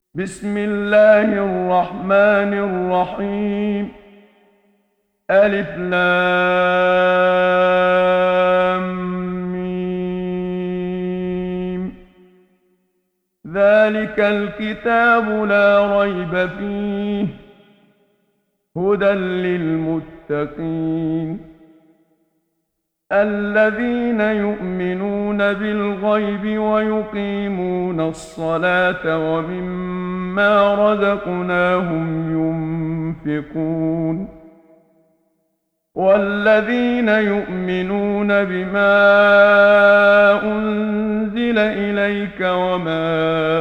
بسم الله الرحمن الرحيم. ألف لام ميم. ذلك الكتاب لا ريب فيه هدى للمتقين الذين يؤمنون بالغيب ويقيمون الصلاة ومما رزقناهم ينفقون والذين يؤمنون بما أنزل إليك وما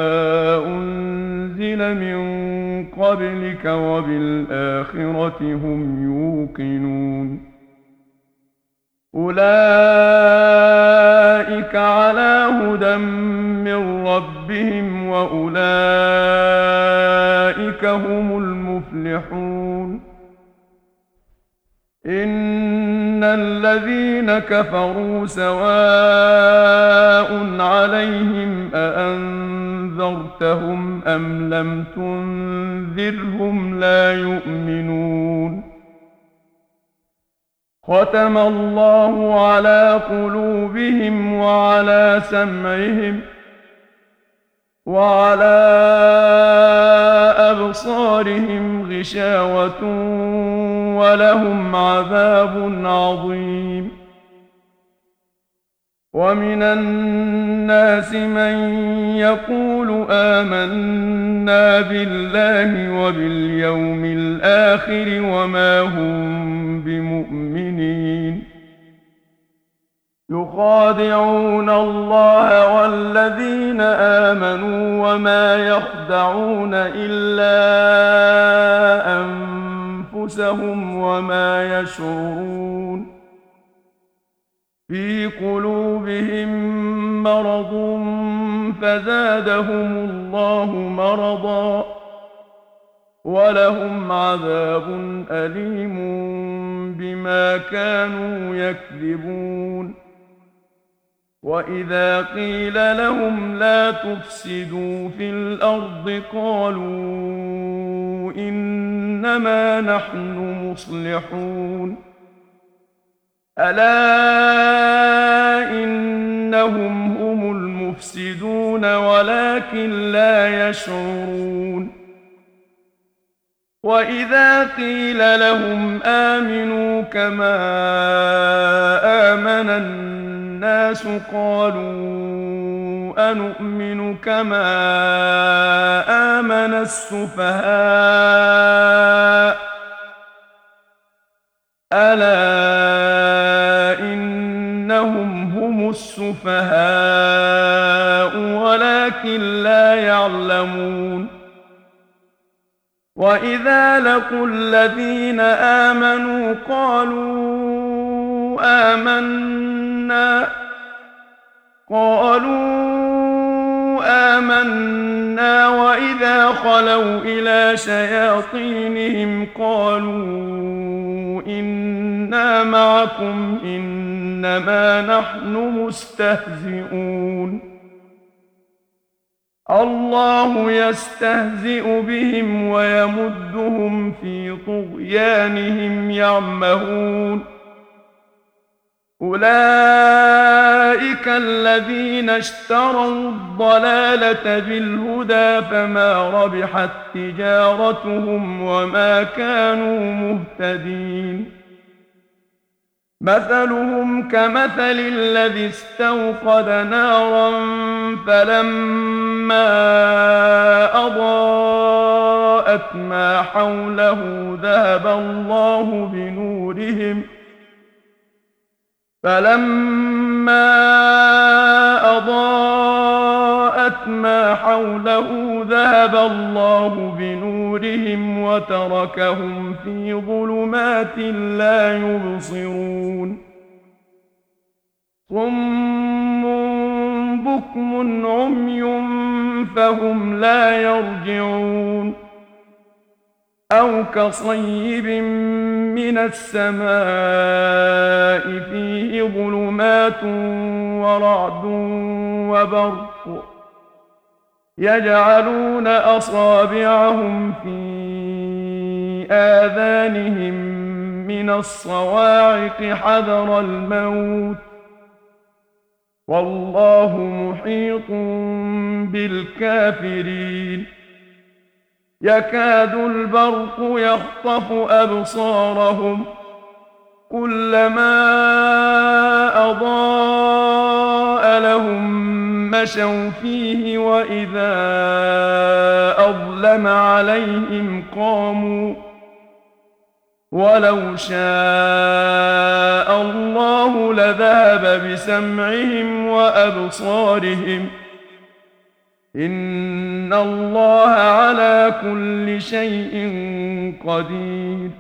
أنزل من قبلك وبالآخرة هم يوقنون أولئك على هدى من ربهم وأولئك هم المفلحون إن الذين كفروا سواء عليهم أأنذرتهم أم لم تنذرهم لا يؤمنون ختم الله على قلوبهم وعلى سمعهم وعلى أبصارهم غشاوة ولهم عذاب عظيم ومن الناس من يقول آمنا بالله وباليوم الآخر وما هم بمؤمنين يخادعون الله والذين آمنوا وما يخدعون إلا أنفسهم وما يشعرون في قلوبهم مرض فزادهم الله مرضا ولهم عذاب أليم بما كانوا يكذبون وإذا قيل لهم لا تفسدوا في الأرض قالوا إنما نحن مصلحون ألا إنهم هم المفسدون ولكن لا يشعرون وإذا قيل لهم آمنوا كما آمن الناس قالوا أنؤمن كما آمن السفهاء ألا إنهم هم السفهاء ولكن لا يعلمون وإذا لقوا الذين آمنوا قالوا آمنا وإذا خلوا إلى شياطينهم قالوا إنا معكم إنما نحن مستهزئون الله يستهزئ بهم ويمدهم في طغيانهم يعمهون أولئك الذين اشتروا الضلالة بالهدى فما ربحت تجارتهم وما كانوا مهتدين مثلهم كمثل الذي استوقد نارا فلما أضاءت ما حوله ذهب الله بنورهم وتركهم في ظلمات لا يبصرون صم بكم عمي فهم لا يرجعون أو كصيب من السماء فيه ظلمات ورعد وبرق يجعلون أصابعهم في آذانهم من الصواعق حذر الموت والله محيط بالكافرين يكاد البرق يخطف أبصارهم كلما أضاء لهم مشوا فيه وإذا أظلم عليهم قاموا ولو شاء الله لذهب بسمعهم وأبصارهم إن الله على كل شيء قدير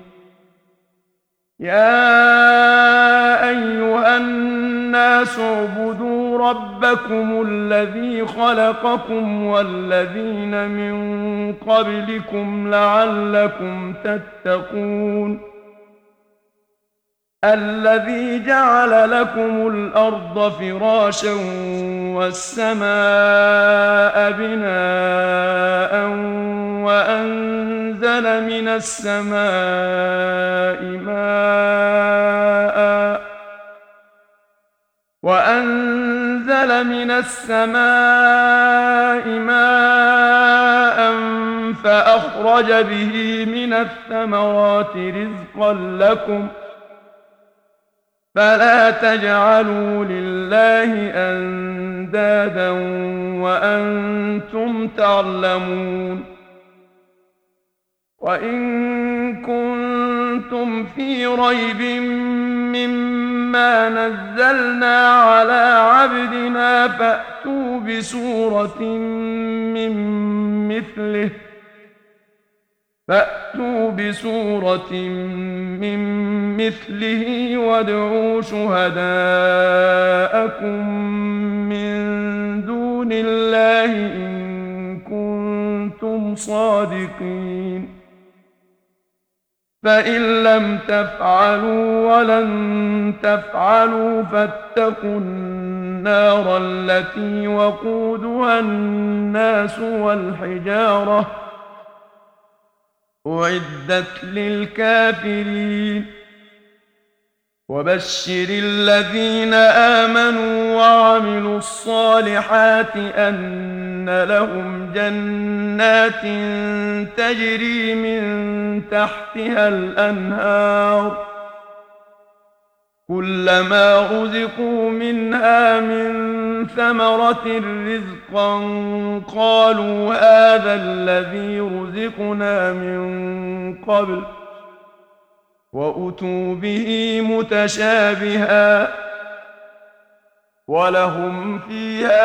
يا أيها الناس اعبدوا ربكم الذي خلقكم والذين من قبلكم لعلكم تتقون الذي جعل لكم الأرض فراشا والسماء بناء وأنزل من السماء ماء فأخرج به من الثمرات رزقا لكم فلا تجعلوا لله أندادا وأنتم تعلمون وإن كنتم في ريب مما نزلنا على عبدنا فأتوا بسورة من مثله وادعوا شهداءكم من دون الله إن كنتم صادقين فإن لم تفعلوا ولن تفعلوا فاتقوا النار التي وقودها الناس والحجارة أعدت للكافرين وبشر الذين آمنوا وعملوا الصالحات أن لهم جنات تجري من تحتها الأنهار كلما رزقوا منها من ثمرة رزقا قالوا هذا الذي رزقنا من قبل وأتوا به متشابها ولهم فيها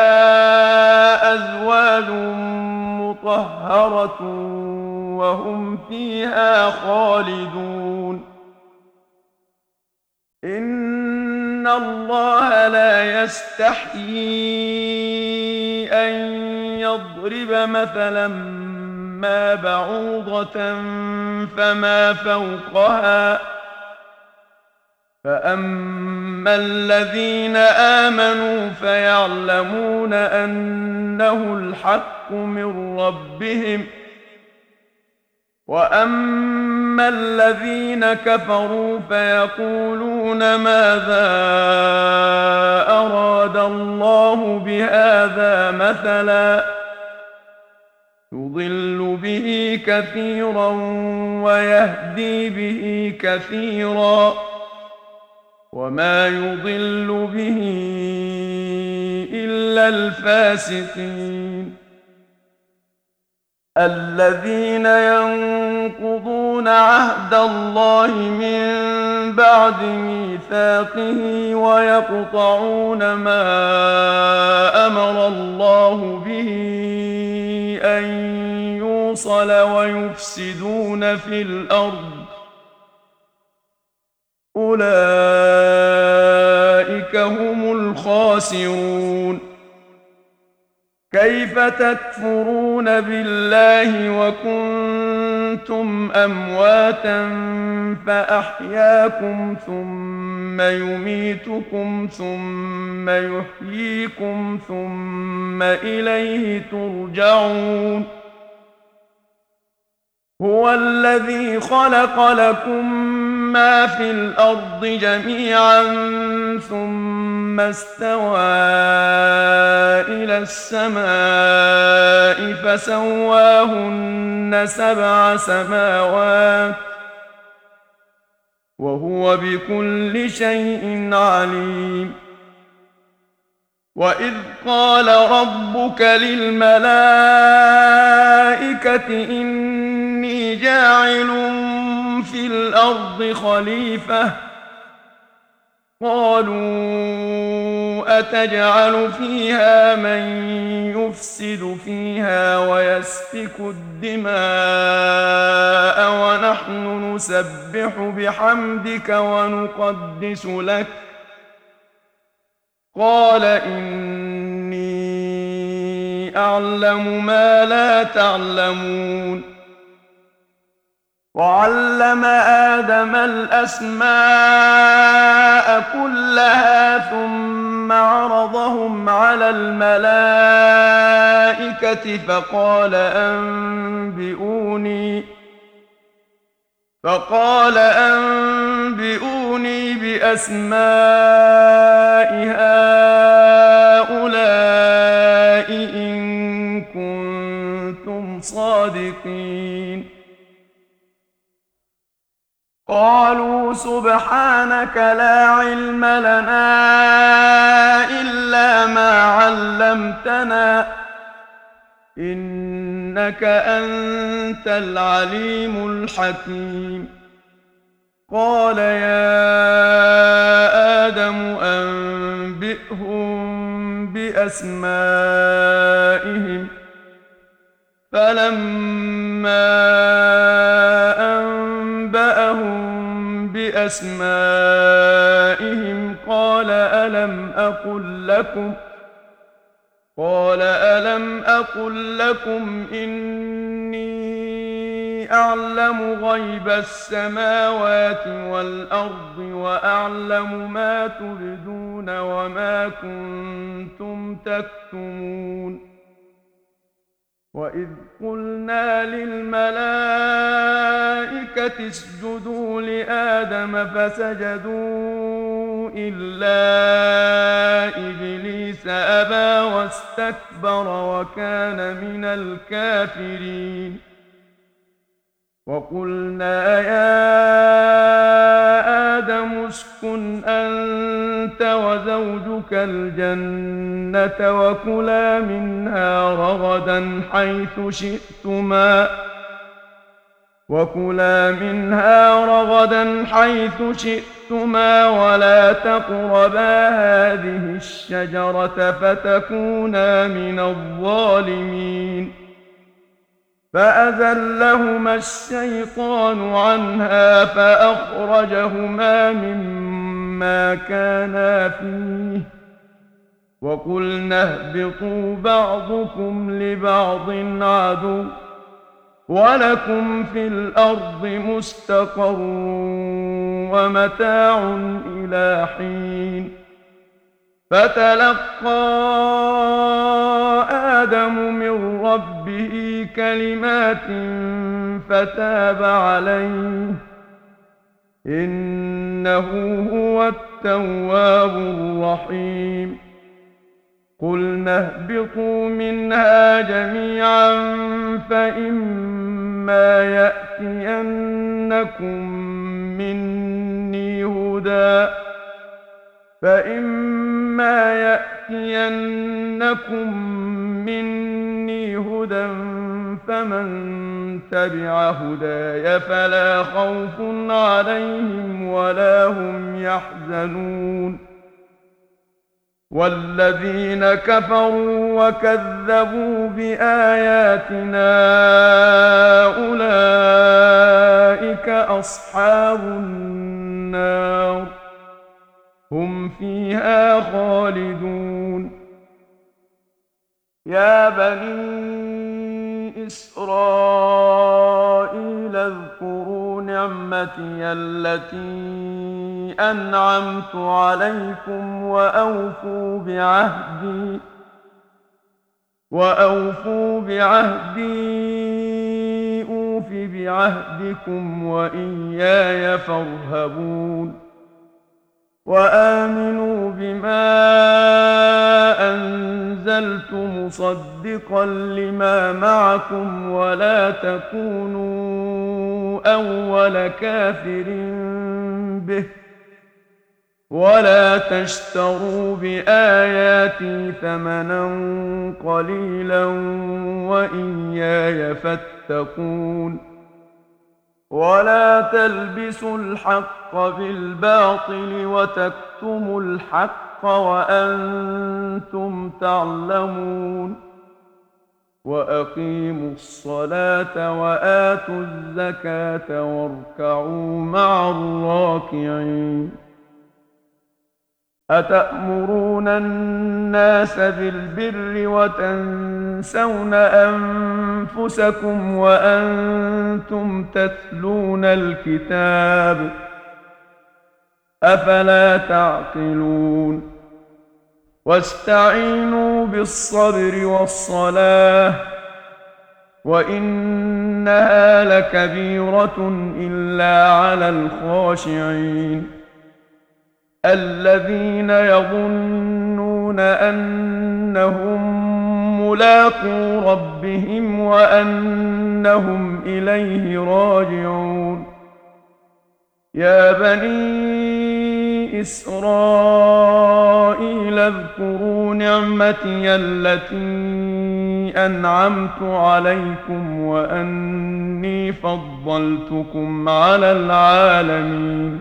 أزواج مطهرة وهم فيها خالدون إن الله لا يستحيي أن يضرب مثلا ما بعوضة فما فوقها فأما الذين آمنوا فيعلمون أنه الحق من ربهم وأما الذين كفروا فيقولون ماذا أراد الله بهذا مثلا يضل به كثيرا ويهدي به كثيرا وما يضل به إلا الفاسقين الذين ينقضون عهد الله من بعد ميثاقه ويقطعون ما أمر الله به أن يوصل ويفسدون في الأرض أولئك هم الخاسرون كيف تكفرون بالله وكنتم أمواتا فأحياكم ثم يميتكم ثم يحييكم ثم إليه ترجعون هو الذي خلق لكم ما في الأرض جميعا ثم استوى إلى السماء فسواهن 7 سماوات وهو بكل شيء عليم وإذ قال ربك للملائكة إني جاعل في الأرض خليفة قالوا أتجعل فيها من يفسد فيها ويسفك الدماء ونحن نسبح بحمدك ونقدس لك قال إني أعلم ما لا تعلمون وعلم آدم الأسماء كلها ثم عرضهم على الملائكة فقال أنبئوني بأسماء هؤلاء إن كنتم صادقين قالوا سبحانك لا علم لنا إلا ما علمتنا إنك أنت العليم الحكيم قال يا آدم أنبئهم بأسمائهم فلما أنبأهم بأسمائهم قال ألم أقل لكم إني أعلم غيب السماوات والأرض وأعلم ما تبدون وما كنتم تكتمون وإذ قلنا للملائكة اسجدوا لآدم فسجدوا إلا إبليس أبى واستكبر وكان من الكافرين وقلنا يا آدم اسكن أنت وزوجك الجنة وكلا منها رغدا حيث شئتما ولا تقربا هذه الشجرة فتكونا من الظالمين فأزلهما الشيطان عنها فأخرجهما مما كانا فيه وقلنا اهبطوا بعضكم لبعض عدو ولكم في الأرض مستقر ومتاع إلى حين فتلقى آدم من ربه كلمات فتاب عليه إنه هو التواب الرحيم قلنا اهبطوا منها جميعا فإما يأتينكم مني هدى فمن تبع هداي فلا خوف عليهم ولا هم يحزنون والذين كفروا وكذبوا بآياتنا أولئك أصحاب النار هم فيها خالدون يا بني إسرائيل اذكروا نعمتي التي أنعمت عليكم وأوفوا بعهدي أوف بعهدكم وإياي فارهبون وآمنوا بما أنزلت مصدقا لما معكم ولا تكونوا أول كافر به ولا تشتروا بآياتي ثمنا قليلا وإياي فاتقون ولا تلبسوا الحق بالباطل وتكتموا الحق وأنتم تعلمون وأقيموا الصلاة وآتوا الزكاة واركعوا مع الراكعين أتأمرون الناس بالبر وتنسون أنفسكم وأنتم تتلون الكتاب أفلا تعقلون واستعينوا بالصبر والصلاة وإنها لكبيرة إلا على الخاشعين الذين يظنون أنهم ملاقو ربهم وأنهم إليه راجعون يا بني إسرائيل اذكروا نعمتي التي أنعمت عليكم وأني فضلتكم على العالمين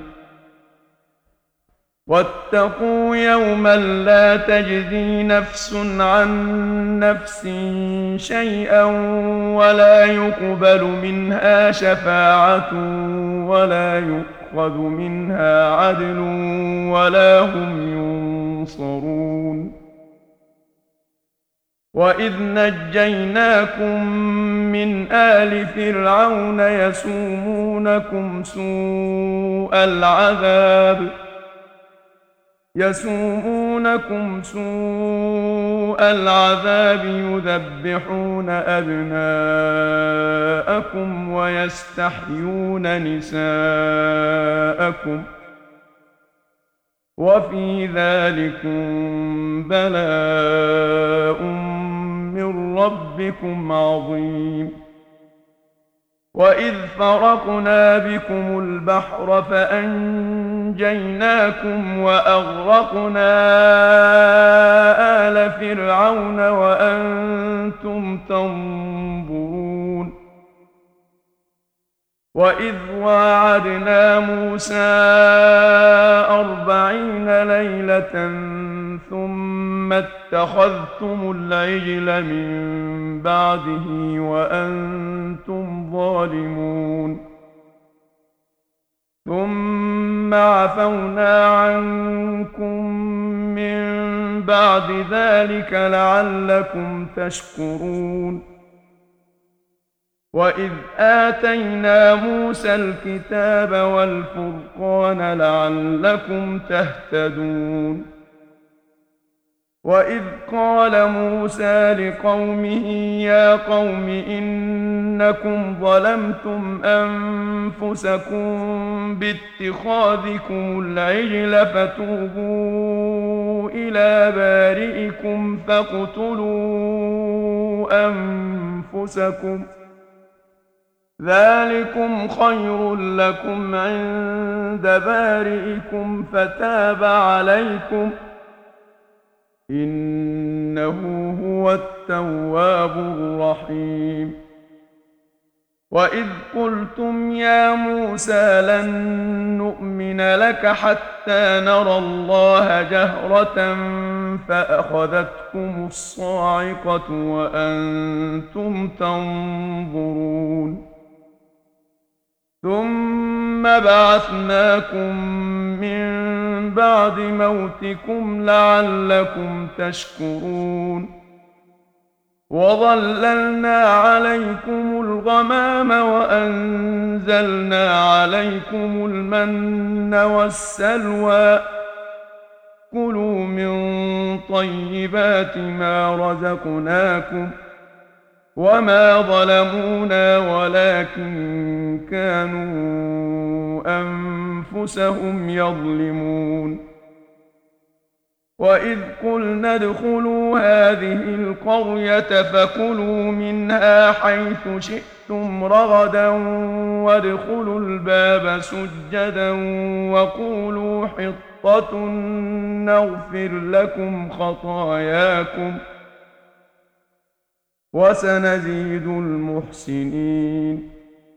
واتقوا يوما لا تجزي نفس عن نفس شيئا ولا يقبل منها شفاعة ولا يؤخذ منها عدل ولا هم ينصرون وإذ نجيناكم من آل فرعون يسومونكم سوء العذاب يذبحون أبناءكم ويستحيون نساءكم وفي ذلكم بلاء من ربكم عظيم وإذ فرقنا بكم البحر فأنجيناكم وأغرقنا آل فرعون وأنتم تنظرون وإذ واعدنا موسى 40 ليلة ثم اتخذتم العجل من بعده وأنتم ظالمون ثم عفونا عنكم من بعد ذلك لعلكم تشكرون وإذ آتينا موسى الكتاب والفرقان لعلكم تهتدون وإذ قال موسى لقومه يا قوم إنكم ظلمتم أنفسكم باتخاذكم العجل فتوبوا إلى بارئكم فاقتلوا أنفسكم ذلكم خير لكم عند بارئكم فتاب عليكم إنه هو التواب الرحيم وإذ قلتم يا موسى لن نؤمن لك حتى نرى الله جهرة فأخذتكم الصاعقة وأنتم تنظرون ثم بعثناكم من بعد موتكم لعلكم تشكرون وظللنا عليكم الغمام وأنزلنا عليكم المن والسلوى كلوا من طيبات ما رزقناكم وما ظلمونا ولكن كانوا أنفسهم يظلمون وإذ قلنا ادخلوا هذه القرية فكلوا منها حيث شئتم رغدا وادخلوا الباب سجدا وقولوا حطة نغفر لكم خطاياكم وسنزيد المحسنين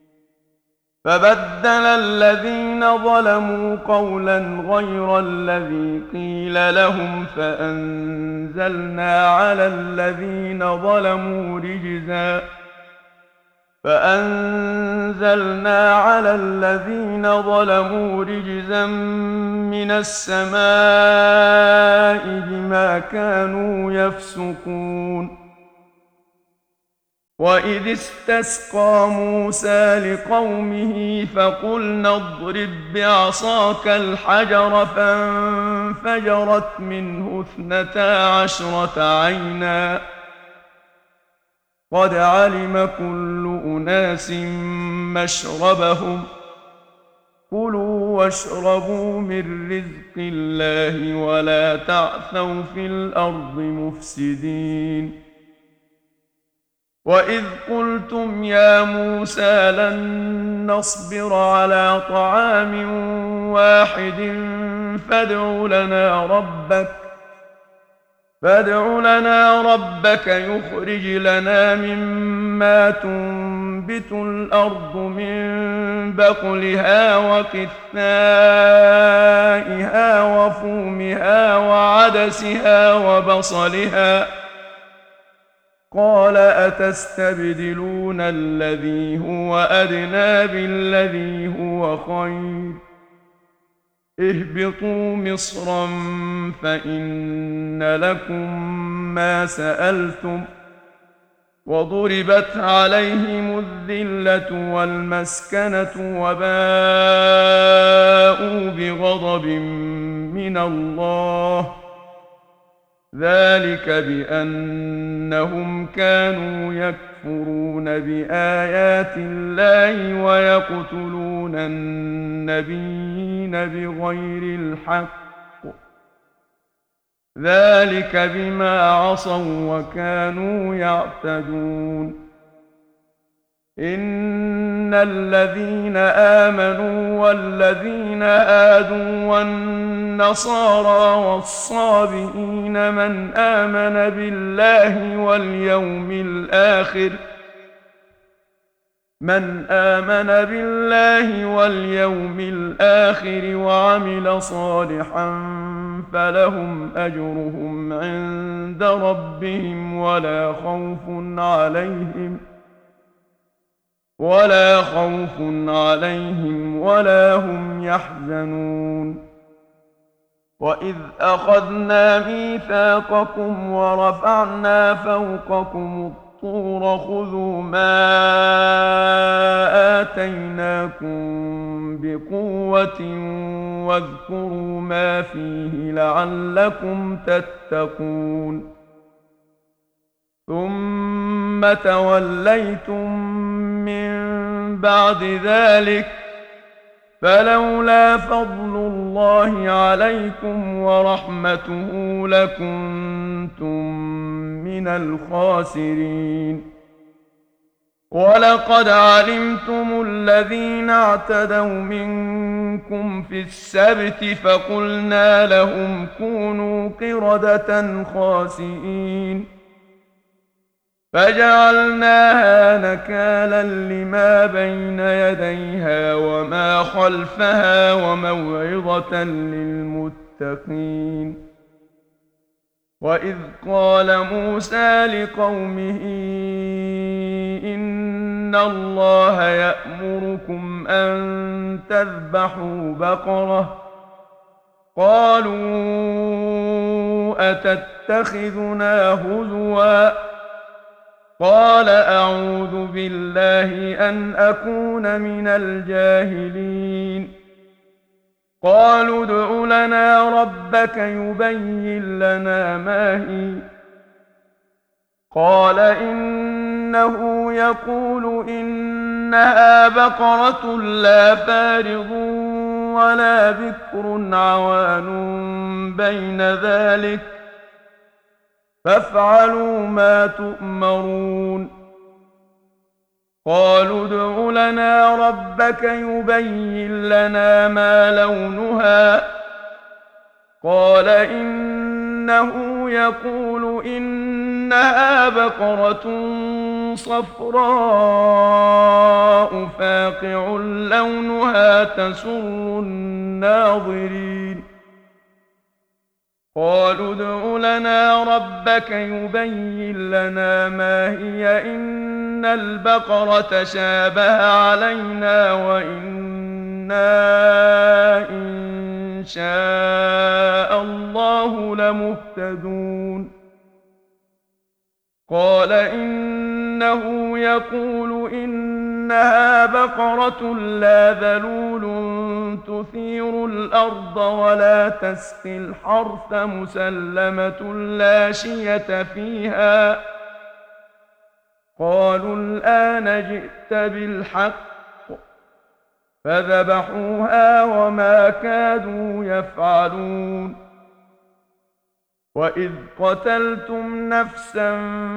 فبدل الذين ظلموا قولا غير الذي قيل لهم فأنزلنا على الذين ظلموا رجزا من السماء بما كانوا يفسقون وإذ استسقى موسى لقومه فقلنا اضرب بعصاك الحجر فانفجرت منه 12 عينا قد علم كل أناس مشربهم كلوا واشربوا من رزق الله ولا تعثوا في الأرض مفسدين وإذ قلتم يا موسى لن نصبر على طعام واحد فادع لنا ربك يخرج لنا مما تنبت الأرض من بقلها وقثائها وفومها وعدسها وبصلها قال أتستبدلون الذي هو أدنى بالذي هو خير اهبطوا مصرا فإن لكم ما سألتم وضربت عليهم الذلة والمسكنة وباءوا بغضب من الله ذلك بأنهم كانوا يكفرون بآيات الله ويقتلون النبيين بغير الحق ذلك بما عصوا وكانوا يعتدون إن الذين آمنوا والذين هادوا والنصارى والصابئين من آمن بالله واليوم الآخر وعمل صالحا فلهم أجرهم عند ربهم ولا خوف عليهم ولا هم يحزنون وإذ أخذنا ميثاقكم ورفعنا فوقكم الطور خذوا ما آتيناكم بقوة واذكروا ما فيه لعلكم تتقون ثم توليتم من بعد ذلك فلولا فضل الله عليكم ورحمته لكنتم من الخاسرين ولقد علمتم الذين اعتدوا منكم في السبت فقلنا لهم كونوا قردة خاسئين فجعلناها نكالا لما بين يديها وما خلفها وموعظة للمتقين وإذ قال موسى لقومه إن الله يأمركم أن تذبحوا بقرة قالوا أتتخذنا هزوا قال أعوذ بالله أن أكون من الجاهلين قالوا ادع لنا ربك يبين لنا ما هي قال إنه يقول إنها بقرة لا فارض ولا بكر عوان بين ذلك فافعلوا ما تؤمرون قالوا ادع لنا ربك يبين لنا ما لونها قال إنه يقول إنها بقرة صفراء فاقع لونها تسر الناظرين قالوا ادع لنا ربك يبين لنا ما هي إن البقرة شابه علينا وإنا إن شاء الله لمهتدون قال إنه يقول إنها بقرة لا ذلول تثير الأرض ولا تسقي الحرث مسلمة لا شية فيها قالوا الآن جئت بالحق فذبحوها وما كادوا يفعلون وإذ قتلتم نفسا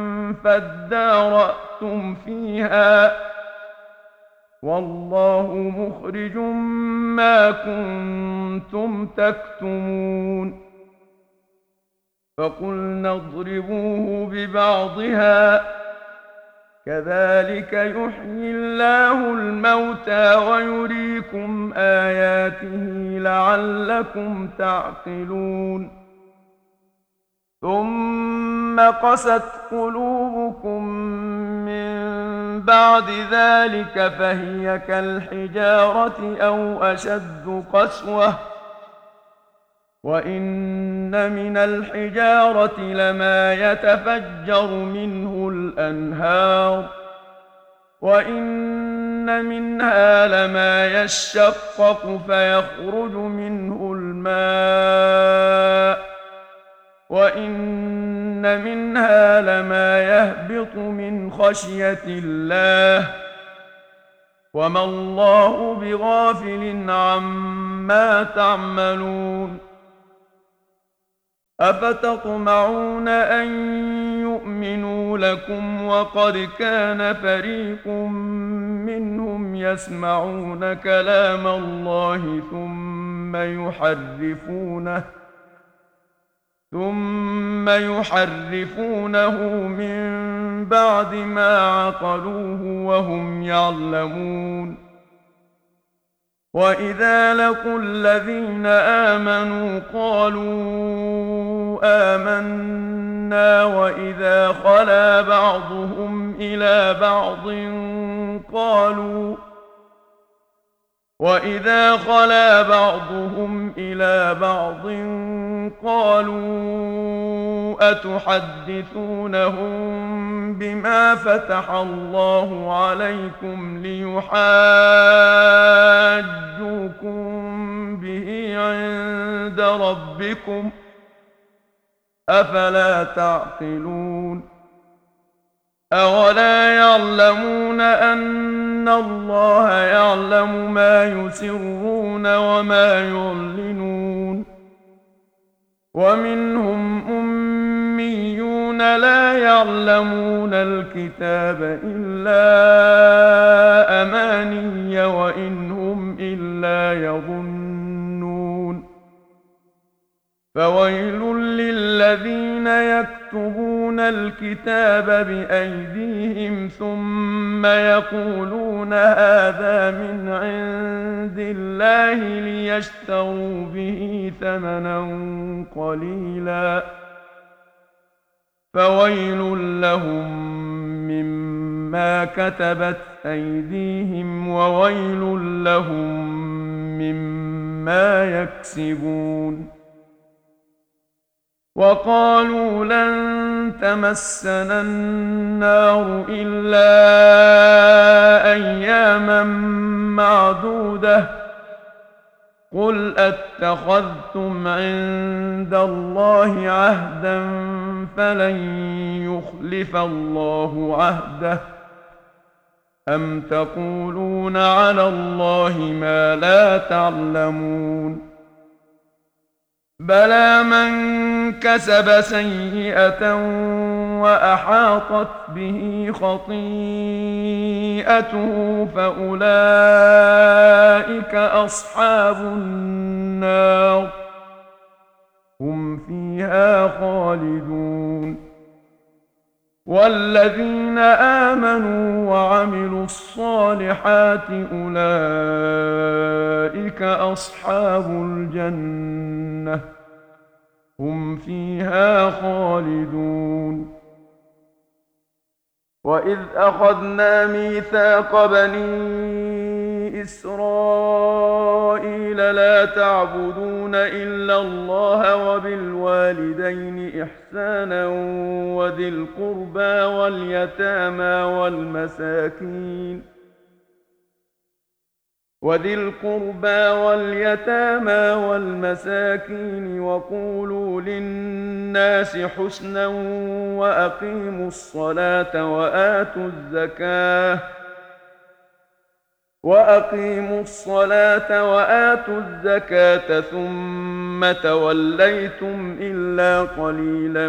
فادارأتم فيها والله مخرج ما كنتم تكتمون فقلنا اضربوه ببعضها كذلك يحيي الله الموتى ويريكم آياته لعلكم تعقلون ثم قست قلوبكم من بعد ذلك فهي كالحجارة أو أشد قسوة وإن من الحجارة لما يتفجر منه الأنهار وإن منها لما يشقق فيخرج منه الماء وإن منها لما يهبط من خشية الله وما الله بغافل عما تعملون أفتطمعون أن يؤمنوا لكم وقد كان فريق منهم يسمعون كلام الله ثم يحرفونه من بعد ما عقلوه وهم يعلمون وإذا لقوا الذين آمنوا قالوا آمنا وإذا خلا بعضهم إلى بعض قالوا أتحدثونهم بما فتح الله عليكم ليحاجوكم به عند ربكم أفلا تعقلون أولا يعلمون أن الله يعلم ما يسرون وما يعلنون ومنهم أميون لا يعلمون الكتاب إلا أماني وإن هم إلا يظنون فويل للذين يكتبون الكتاب بأيديهم ثم يقولون هذا من عند الله ليشتروا به ثمنا قليلا فويل لهم مما كتبت أيديهم وويل لهم مما يكسبون وقالوا لن تمسنا النار إلا أياما معدودة قل أتخذتم عند الله عهدا فلن يخلف الله عهده أم تقولون على الله ما لا تعلمون بلى من كسب سيئة وأحاطت به خطيئته فأولئك أصحاب النار هم فيها خالدون والذين آمنوا وعملوا الصالحات أولئك أصحاب الجنة هم فيها خالدون وإذ أخذنا ميثاق بني إسرائيل لا تعبدون إلا الله وبالوالدين إحسانا وذي القربى واليتامى والمساكين وقولوا للناس حسنا وأقيموا الصلاة وآتوا الزكاة ثم توليتم إلا قليلا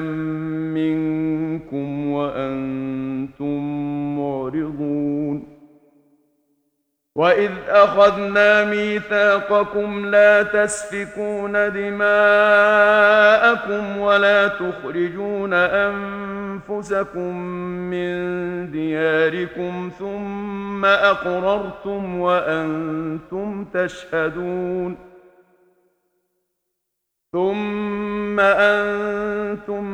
منكم وأنتم معرضون وإذ أخذنا ميثاقكم لا تسفكون دماءكم ولا تخرجون أنفسكم من دياركم ثم أقررتم وأنتم تشهدون ثم أنتم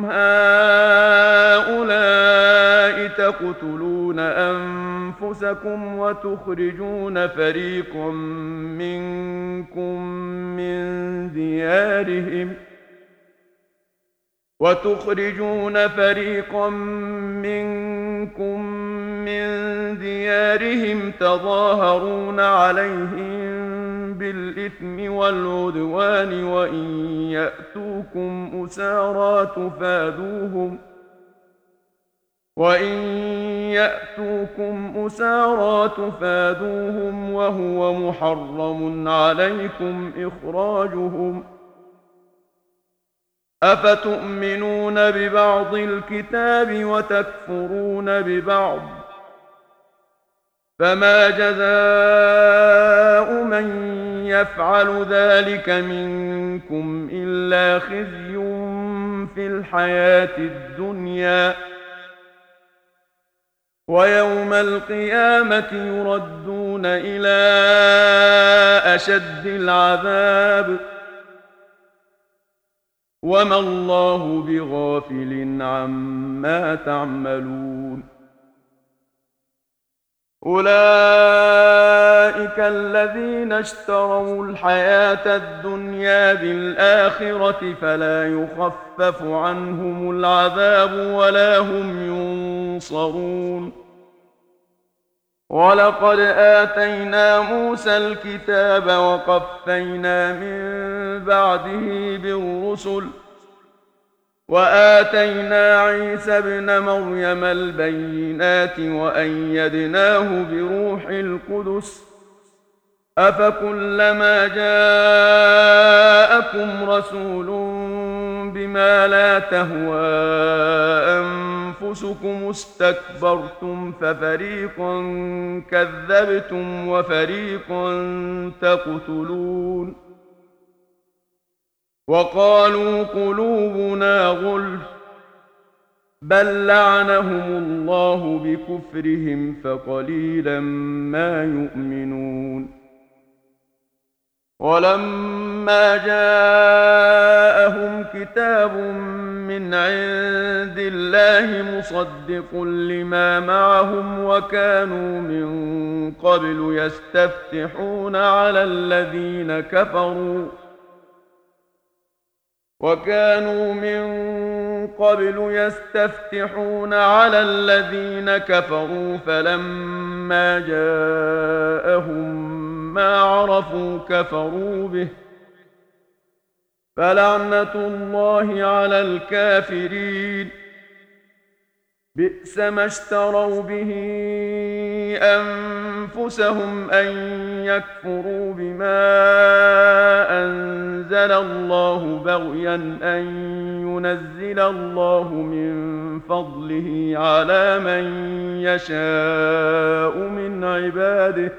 هؤلاء تقتلون أنفسكم وتخرجون فريقا منكم من ديارهم تظاهرون عليهم بالإثم والعدوان وإن يأتوكم أسارى تفادوهم وهو محرم عليكم إخراجهم أفتؤمنون ببعض الكتاب وتكفرون ببعض فما جزاء من يفعل ذلك منكم إلا خزي في الحياة الدنيا ويوم القيامة يردون إلى أشد العذاب وما الله بغافل عما تعملون أولئك الذين اشتروا الحياة الدنيا بالآخرة فلا يخفف عنهم العذاب ولا هم ينصرون ولقد آتينا موسى الكتاب وقفينا من بعده بالرسل وآتينا عيسى ابن مريم البينات وأيدناه بروح القدس أفكلما جاءكم رسول بما لا تهوى أنفسكم استكبرتم ففريقا كذبتم وفريقا تقتلون وقالوا قلوبنا غلف بل لعنهم الله بكفرهم فقليلا ما يؤمنون ولما جاءهم كتاب من عند الله مصدق لما معهم وكانوا من قبل يستفتحون على الذين كفروا وكانوا من قبل يستفتحون على الذين كفروا فلما جاءهم ما عرفوا كفروا به فلعنة الله على الكافرين. بئس ما اشتروا به أنفسهم أن يكفروا بما أنزل الله بغيا أن ينزل الله من فضله على من يشاء من عباده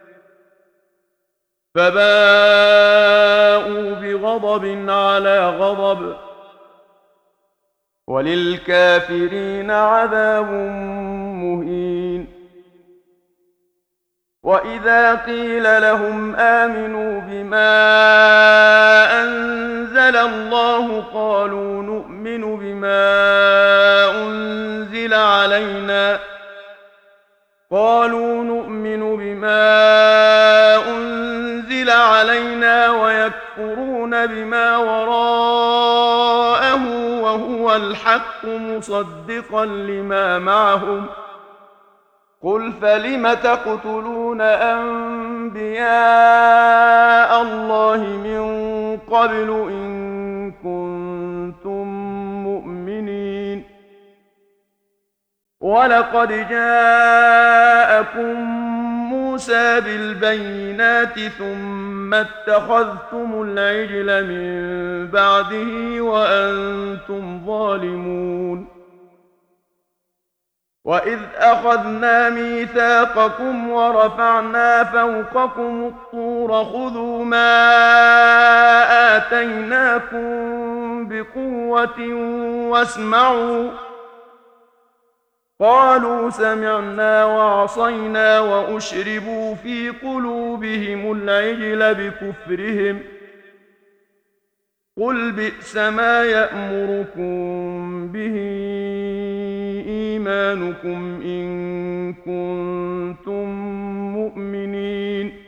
فباءوا بغضب على غضب وللكافرين عذاب مهين. وإذا قيل لهم آمنوا بما أنزل الله قالوا نؤمن بما أنزل علينا ويكفرون بما وراءه وهو الحق مصدقا لما معهم قل فلم تقتلون أنبياء الله من قبل إن كنتم مؤمنين. ولقد جاءكم موسى بالبينات ثم اتخذتم العجل من بعده وأنتم ظالمون. وإذ أخذنا ميثاقكم ورفعنا فوقكم الطور خذوا ما آتيناكم بقوة واسمعوا قالوا سمعنا وعصينا وأشربوا في قلوبهم العجل بكفرهم قل بئس ما يأمركم به إيمانكم إن كنتم مؤمنين.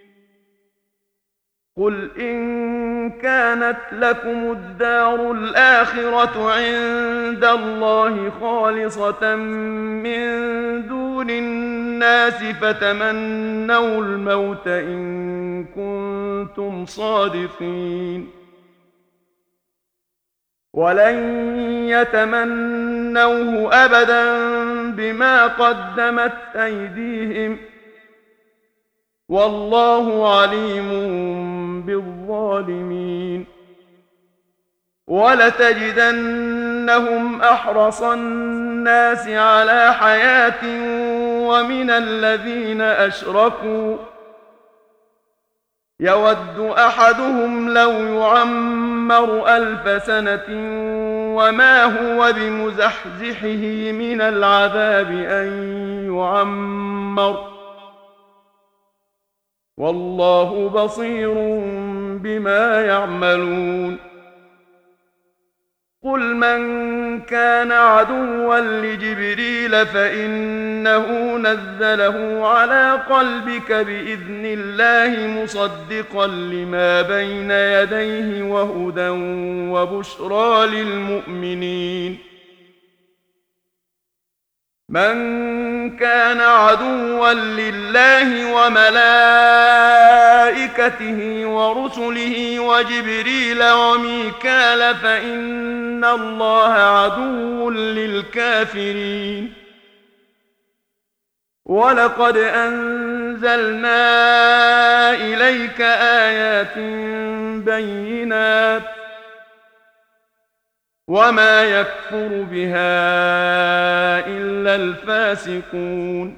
قل إن كانت لكم الدار الآخرة عند الله خالصة من دون الناس فتمنوا الموت إن كنتم صادقين. ولن يتمنوه أبدا بما قدمت أيديهم والله عليم بالظالمين. ولتجدنهم أحرص الناس على حياة ومن الذين أشركوا يود أحدهم لو يعمر 1000 سنة وما هو بمزحزحه من العذاب أن يعمر والله بصير بما يعملون. قل من كان عدوا لجبريل فإنه نزله على قلبك بإذن الله مصدقا لما بين يديه وهدى وبشرى للمؤمنين. من كان عدوا لله وملائكته ورسله وجبريل وميكال فإن الله عدو للكافرين. ولقد أنزلنا إليك آيات بينات وما يكفر بها إلا الفاسقون.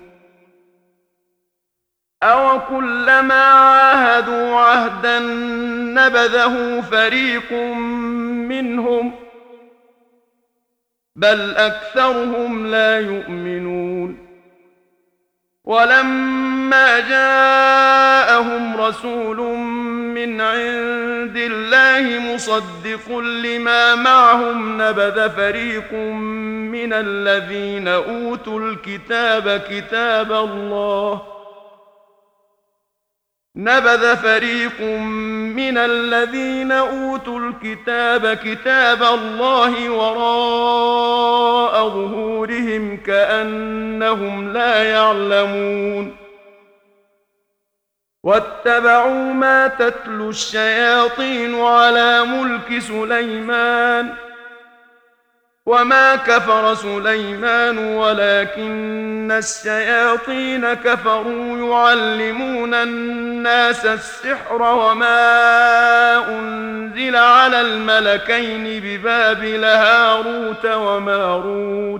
أوكلما عاهدوا عهدا نبذه فريق منهم بل أكثرهم لا يؤمنون. ولما جاءهم رسول من عند الله مصدق لما معهم نبذ فريق من الذين أوتوا الكتاب كتاب الله نبذ فريق من الذين أوتوا الكتاب كتاب الله وراء ظهورهم كأنهم لا يعلمون واتبعوا ما تتلو الشياطين على ملك سليمان وما كفر سليمان ولكن الشياطين كفروا يعلمون الناس السحر وما أنزل على الملكين ببابل هاروت وماروت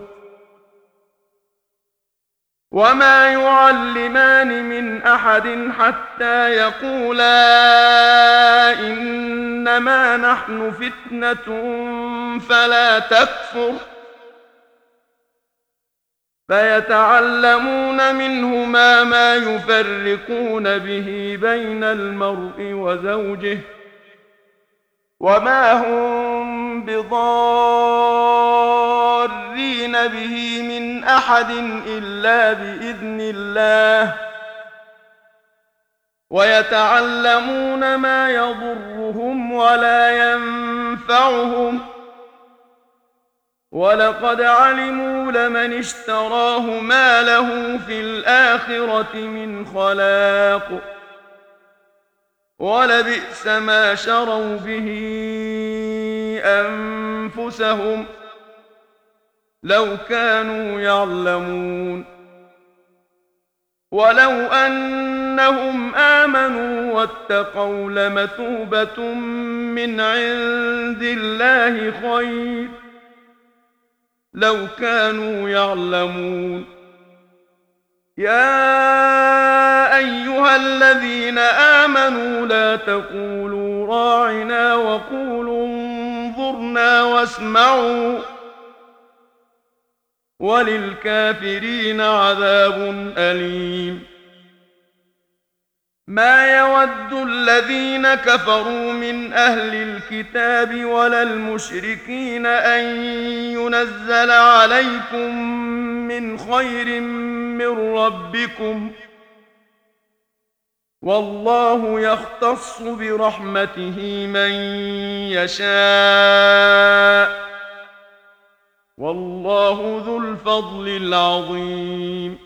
وما يعلمان من أحد حتى يقولا إنما نحن فتنة فلا تكفر فيتعلمون منهما ما يفرقون به بين المرء وزوجه وما هم بضارين به من أحد إلا بإذن الله ويتعلمون ما يضرهم ولا ينفعهم ولقد علموا لمن اشتراه ما له في الآخرة من خلاق ولبئس ما شروا به أنفسهم لو كانوا يعلمون ولو أنهم آمنوا واتقوا لمثوبة من عند الله خير لو كانوا يعلمون يا أيها الذين آمنوا لا تقولوا راعنا وقولوا انظرنا واسمعوا وللكافرين عذاب أليم ما يود الذين كفروا من أهل الكتاب ولا المشركين أن ينزل عليكم من خير من ربكم والله يختص برحمته من يشاء والله ذو الفضل العظيم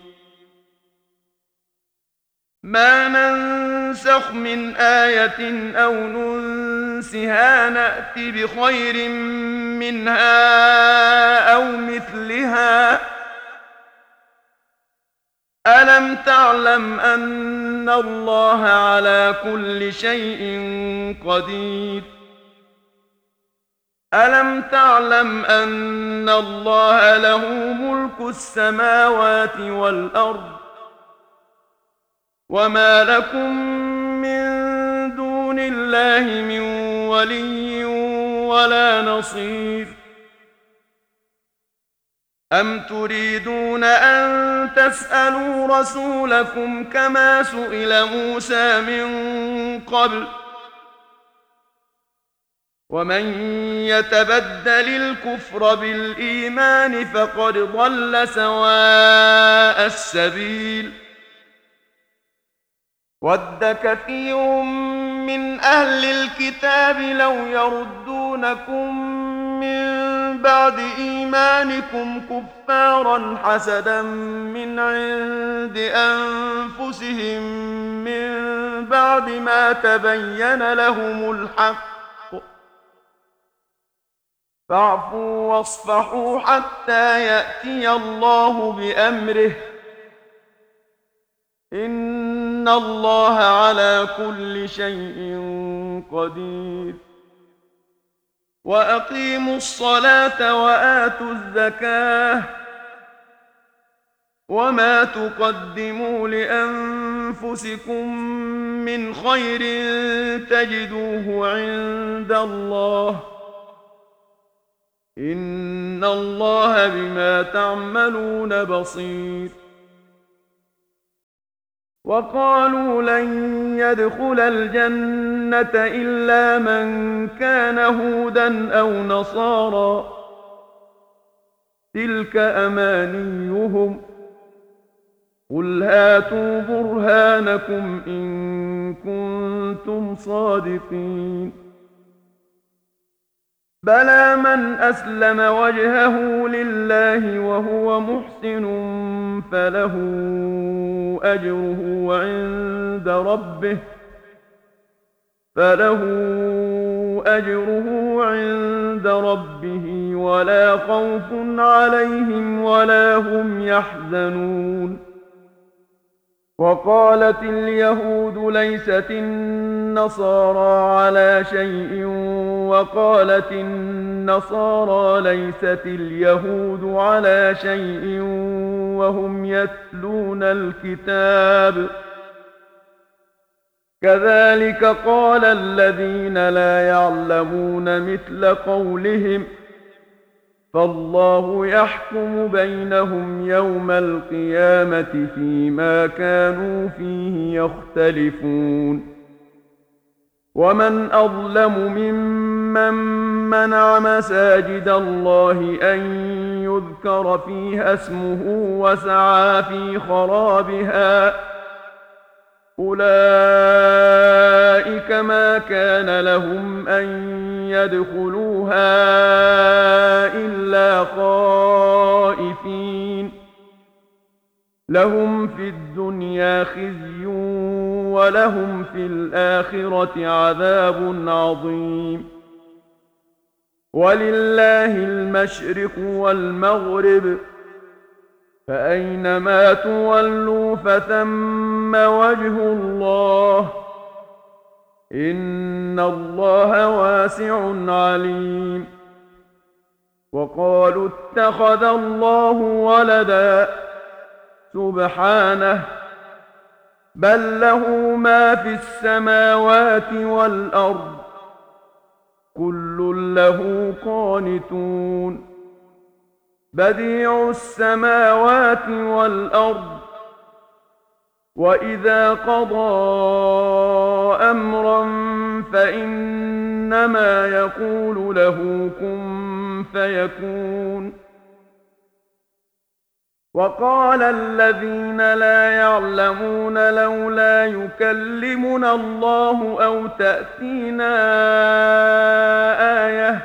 ما ننسخ من آية أو ننسها نأت بخير منها أو مثلها ألم تعلم أن الله على كل شيء قدير ألم تعلم أن الله له ملك السماوات والأرض وما لكم من دون الله من ولي ولا نصير أم تريدون أن تسألوا رسولكم كما سئل موسى من قبل ومن يتبدل الكفر بالإيمان فقد ضل سواء السبيل ود كثير من أهل الكتاب لو يردونكم من بعد إيمانكم كفارا حسدا من عند أنفسهم من بعد ما تبين لهم الحق فاعفوا واصفحوا حتى يأتي الله بأمره إن الله على كل شيء قدير وأقيموا الصلاة وآتوا الزكاة وما تقدموا لأنفسكم من خير تجدوه عند الله إن الله بما تعملون بصير وقالوا لن يدخل الجنة إلا من كان هودا أو نصارى تلك أمانيهم قل هاتوا برهانكم إن كنتم صادقين. بلى من أسلم وجهه لله وهو محسن فله أجره عند ربه ولا خوف عليهم ولا هم يحزنون. وقالت اليهود ليست النصارى على شيء وقالت النصارى ليست اليهود على شيء وهم يتلون الكتاب. كذلك قال الذين لا يعلمون مثل قولهم فالله يحكم بينهم يوم القيامة فيما كانوا فيه يختلفون. ومن أظلم ممن منع مساجد الله أن يذكر فيها اسمه وسعى في خرابها أولئك ما كان لهم أن يدخلوها إلا خائفين لهم في الدنيا خزي ولهم في الآخرة عذاب عظيم. ولله المشرق والمغرب فأينما تولوا فثم وجه الله إن الله واسع عليم. وقالوا اتخذ الله ولدا سبحانه بل له ما في السماوات والأرض كل له قانتون. بديع السماوات والأرض وإذا قضى أمرا فإنما يقول له كن فيكون. وقال الذين لا يعلمون لولا يكلمنا الله أو تأتينا آية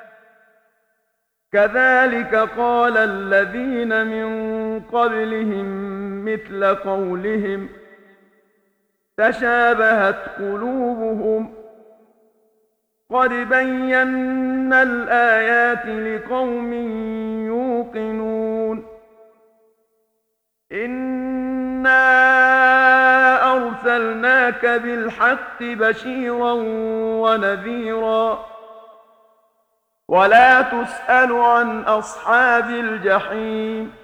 كذلك قال الذين من قبلهم مثل قولهم تشابهت قلوبهم قد بينا الآيات لقوم يوقنون. إنا أرسلناك بالحق بشيرا ونذيرا ولا تسأل عن أصحاب الجحيم.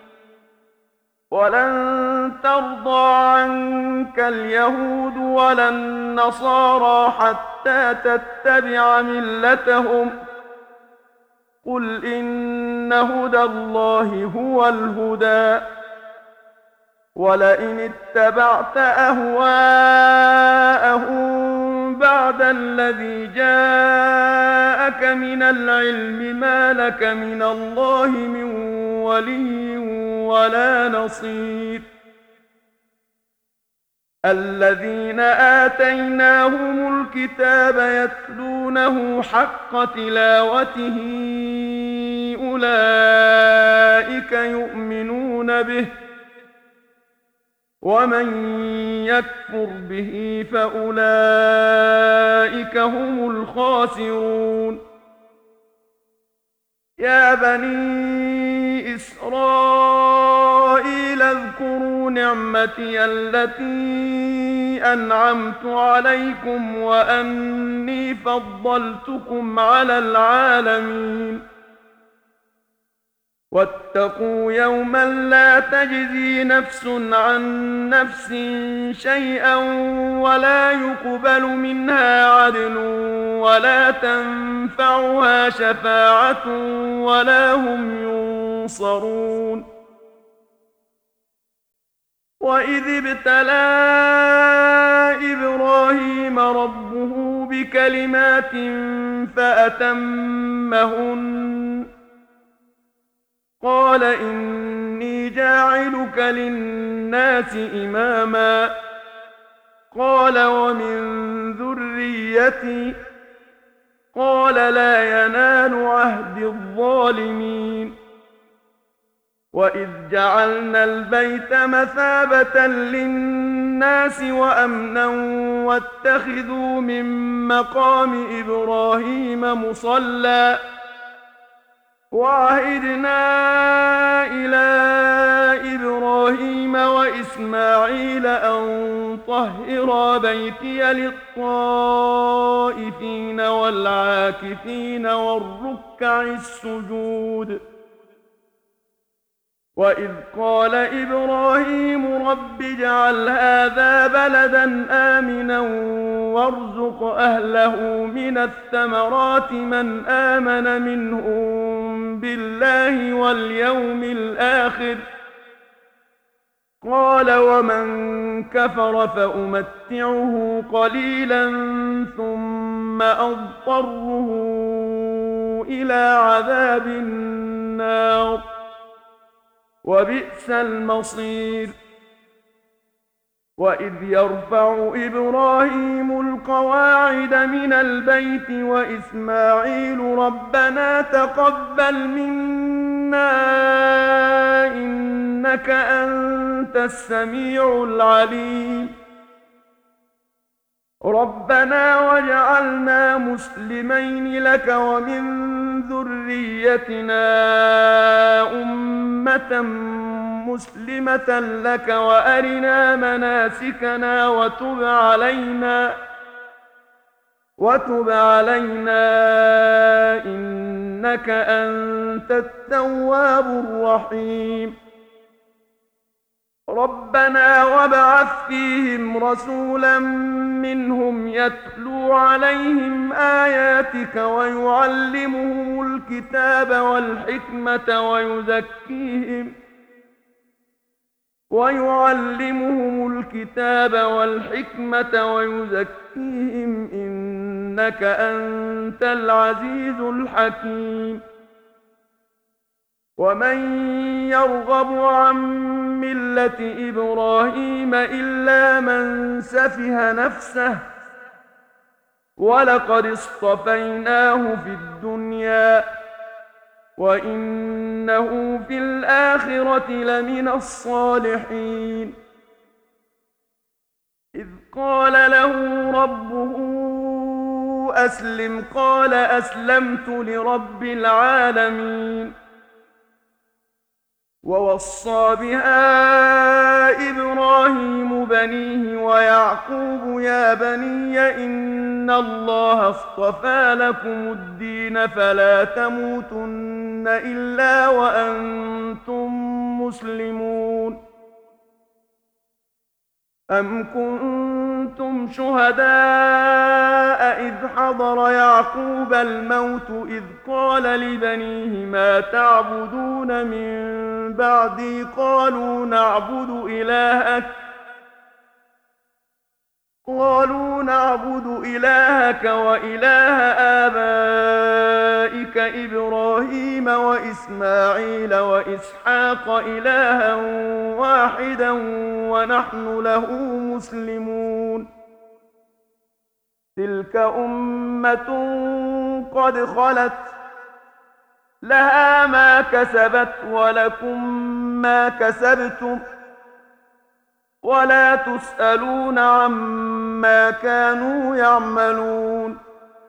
ولن ترضى عنك اليهود ولا النصارى حتى تتبع ملتهم قل إن هدى الله هو الهدى ولئن اتبعت أهواءهم بعد الذي جاءك من العلم ما لك من الله من ولي ولا نصير. الذين آتيناهم الكتاب يتلونه حق تلاوته أولئك يؤمنون به ومن يكفر به فأولئك هم الخاسرون. يا بني إسرائيل اذكروا نعمتي التي أنعمت عليكم وأني فضلتكم على العالمين. واتقوا يوما لا تجزي نفس عن نفس شيئا ولا يقبل منها عدل ولا تنفعها شفاعة ولا هم ينصرون. وإذ ابتلى إبراهيم ربه بكلمات فأتمهن قال إني جاعلك للناس إماما قال قال ومن ذريتي قال لا ينال عهد الظالمين وإذ جعلنا البيت مثابة للناس وأمنا واتخذوا من مقام إبراهيم مصلى وعهدنا إلى إبراهيم وإسماعيل أن طهرا بيتي للطائفين والعاكفين والركع السجود وإذ قال إبراهيم رب اجعل هذا بلدا آمنا وارزق أهله من الثمرات من آمن منهم بالله واليوم الآخر قال ومن كفر فأمتعه قليلا ثم أضطره إلى عذاب النار وبئس المصير وإذ يرفع إبراهيم القواعد من البيت وإسماعيل ربنا تقبل منا إنك أنت السميع العليم ربنا واجعلنا مسلمين لك ومن ذريتنا أمة مسلمة لك وأرنا مناسكنا وتب علينا إنك أنت التواب الرحيم ربنا وابعث فيهم رسولا منهم يتلو عليهم آياتك ويعلمهم الكتاب والحكمة ويزكيهم إنك أنت العزيز الحكيم ومن يرغب عن ملة إبراهيم إلا من سفه نفسه ولقد اصطفيناه في الدنيا وإنه في الآخرة لمن الصالحين إذ قال له ربه أسلم قال أسلمت لرب العالمين ووصى بها إبراهيم بنيه ويعقوب يا بني إن الله اصطفى لكم الدين فلا تموتن إلا وأنتم مسلمون أم كنتم شهداء إذ حضر يعقوب الموت إذ قال لبنيه ما تعبدون من بعدي قالوا نعبد إلهك وإله آبائك إبراهيم وإسماعيل وإسحاق إلها واحدا ونحن له مسلمون تلك أمة قد خلت لها ما كسبت ولكم ما كسبتم ولا تسألون عما كانوا يعملون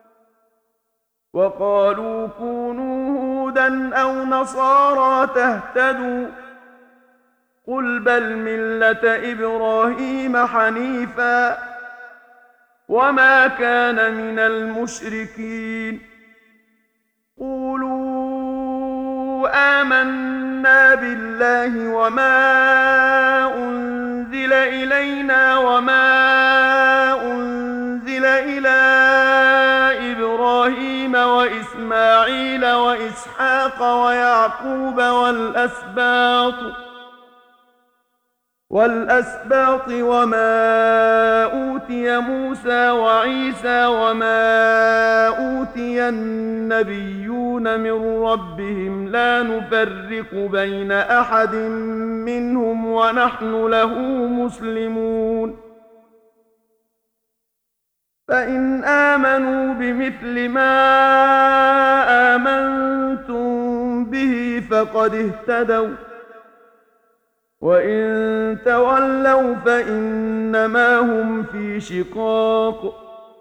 وقالوا كونوا هودا أو نصارى تهتدوا قل بل ملة إبراهيم حنيفا وما كان من المشركين قولوا آمنا بالله وما أنزل إلينا وما أنزل إلى إبراهيم وإسماعيل وإسحاق ويعقوب والأسباط وما أوتي موسى وعيسى وما أوتي النبيون من ربهم لا نفرق بين أحد منهم ونحن له مسلمون فإن آمنوا بمثل ما آمنتم به فقد اهتدوا، وإن تولوا فإنما هم في شقاق،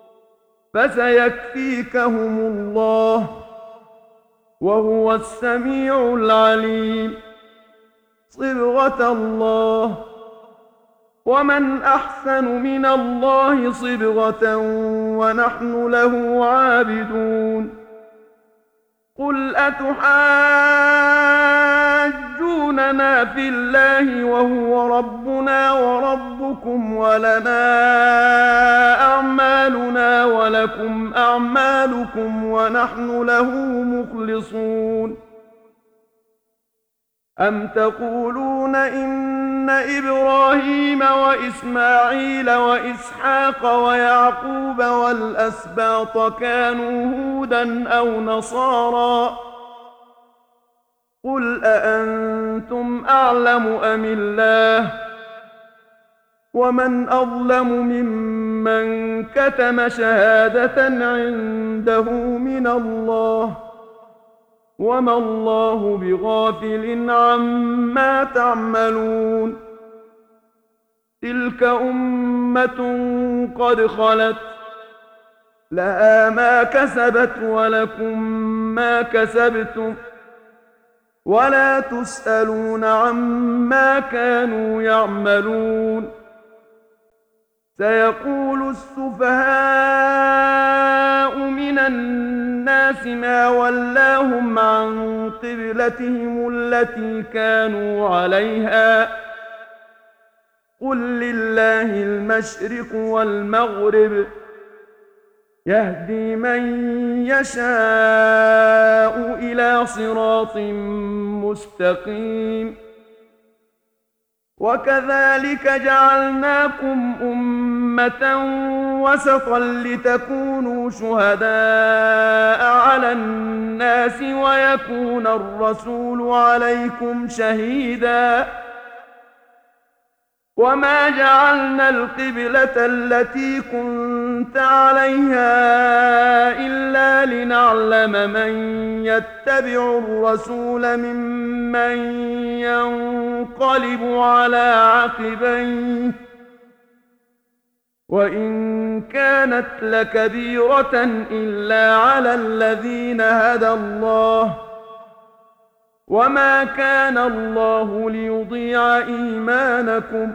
فسيكفيكهم الله وهو السميع العليم. صبغة الله، ومن أحسن من الله صبغة ونحن له عابدون. قل أتحاجوننا في الله وهو ربنا وربكم ولنا أعمالنا ولكم أعمالكم ونحن له مخلصون. أم تقولون إن إبراهيم وإسماعيل وإسحاق ويعقوب والأسباط كانوا هودا أو نصارى؟ قل أأنتم أعلم أم الله؟ ومن أظلم ممن كتم شهادة عنده من الله، وما الله بغافل عما تعملون. تلك أمة قد خلت، لها ما كسبت ولكم ما كسبتم، ولا تسألون عما كانوا يعملون. سيقول السفهاء من الناس ما ولاهم عن قبلتهم التي كانوا عليها، قل لله المشرق والمغرب، يهدي من يشاء إلى صراط مستقيم. وكذلك جعلناكم أمة وسطا لتكونوا شهداء على الناس ويكون الرسول عليكم شهيدا. وما جعلنا القبلة التي كنت عليها إلا لنعلم من يتبع الرسول ممن ينقلب على عقبيه، وإن كانت لكبيرة إلا على الذين هدى الله، وما كان الله ليضيع إيمانكم،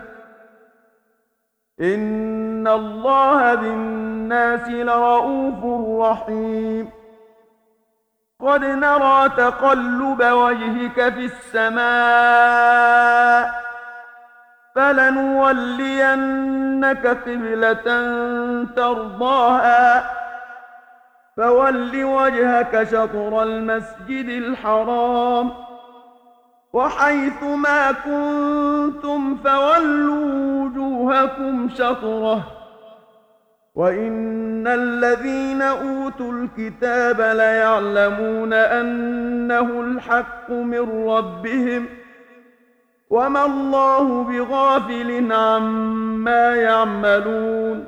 إن الله بالناس لرءوف رحيم. قد نرى تقلب وجهك في السماء، فلنولينك قبلة ترضاها، فول وجهك شطر المسجد الحرام، وحيث ما كنتم فولوا وجوهكم شطره، وإن الذين أوتوا الكتاب ليعلمون أنه الحق من ربهم، وما الله بغافل عما يعملون.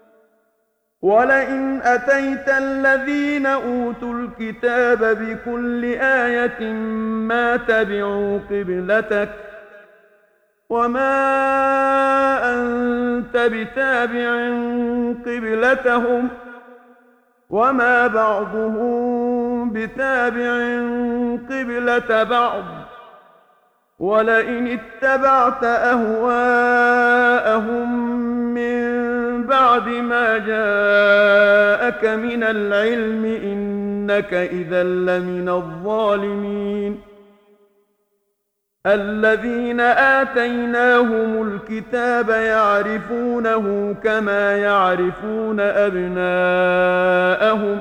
ولئن أتيت الذين أوتوا الكتاب بكل آية ما تبعوا قبلتك، وما أنت بتابع قبلتهم، وما بعضهم بتابع قبلة بعض. ولئن اتبعت أهواءهم من بعد ما جاءك من العلم إنك إذا لمن الظالمين. الذين آتيناهم الكتاب يعرفونه كما يعرفون أبناءهم،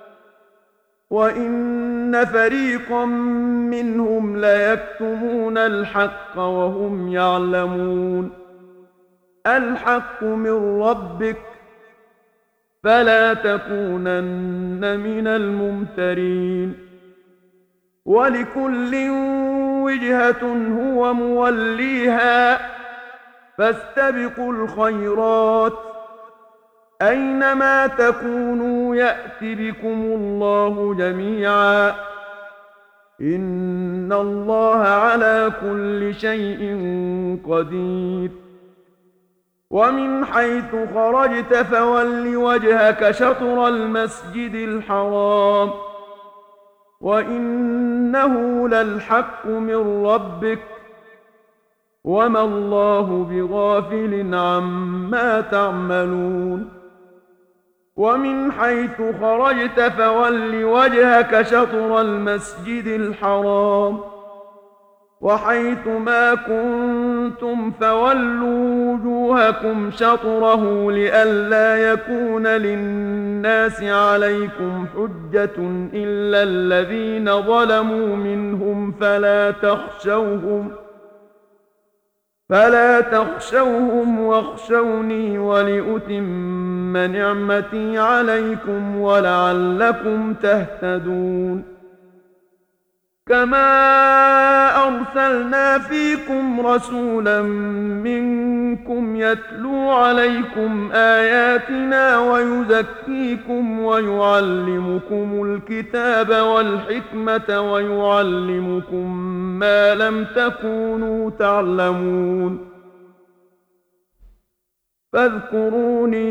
وإن فريقا منهم ليكتمون الحق وهم يعلمون. الحق من ربك، فلا تكونن من الممترين. ولكل وجهة هو موليها، فاستبقوا الخيرات، أينما تكونوا يأت بكم الله جميعا إن الله على كل شيء قدير ومن حيث خرجت فول وجهك شطر المسجد الحرام وإنه للحق من ربك وما الله بغافل عما تعملون ومن حيث خرجت فول وجهك شطر المسجد الحرام وحيث ما كنتم فولوا وجوهكم شطره لئلا يكون للناس عليكم حجة إلا الذين ظلموا منهم فلا تخشوهم واخشوني ولأتم نعمتي عليكم ولعلكم تهتدون كما أرسلنا فيكم رسولا منكم يتلو عليكم آياتنا ويزكيكم ويعلمكم الكتاب والحكمة ويعلمكم ما لم تكونوا تعلمون فاذكروني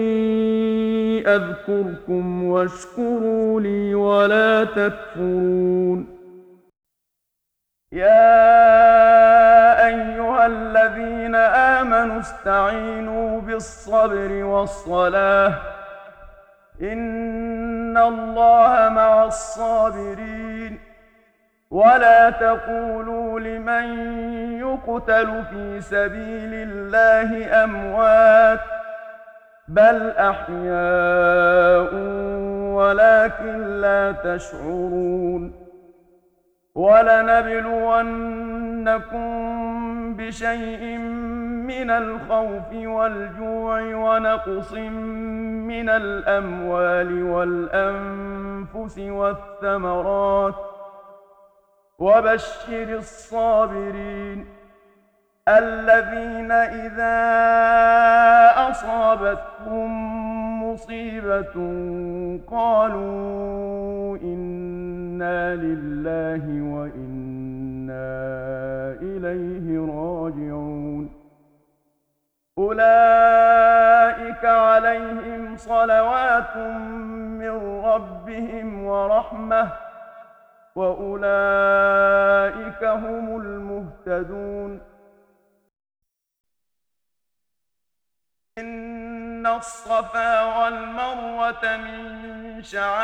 أذكركم واشكروا لي ولا تكفرون يا أيها الذين آمنوا استعينوا بالصبر والصلاة إن الله مع الصابرين ولا تقولوا لمن يقتل في سبيل الله أموات بل أحياء ولكن لا تشعرون ولنبلونكم بشيء من الخوف والجوع ونقص من الأموال والأنفس والثمرات وبشر الصابرين الذين إذا أصابتهم مصيبة قالوا إنا لله وإنا إليه راجعون أولئك عليهم صلوات من ربهم ورحمة وأولئك هم المهتدون إن الصفا والمروة من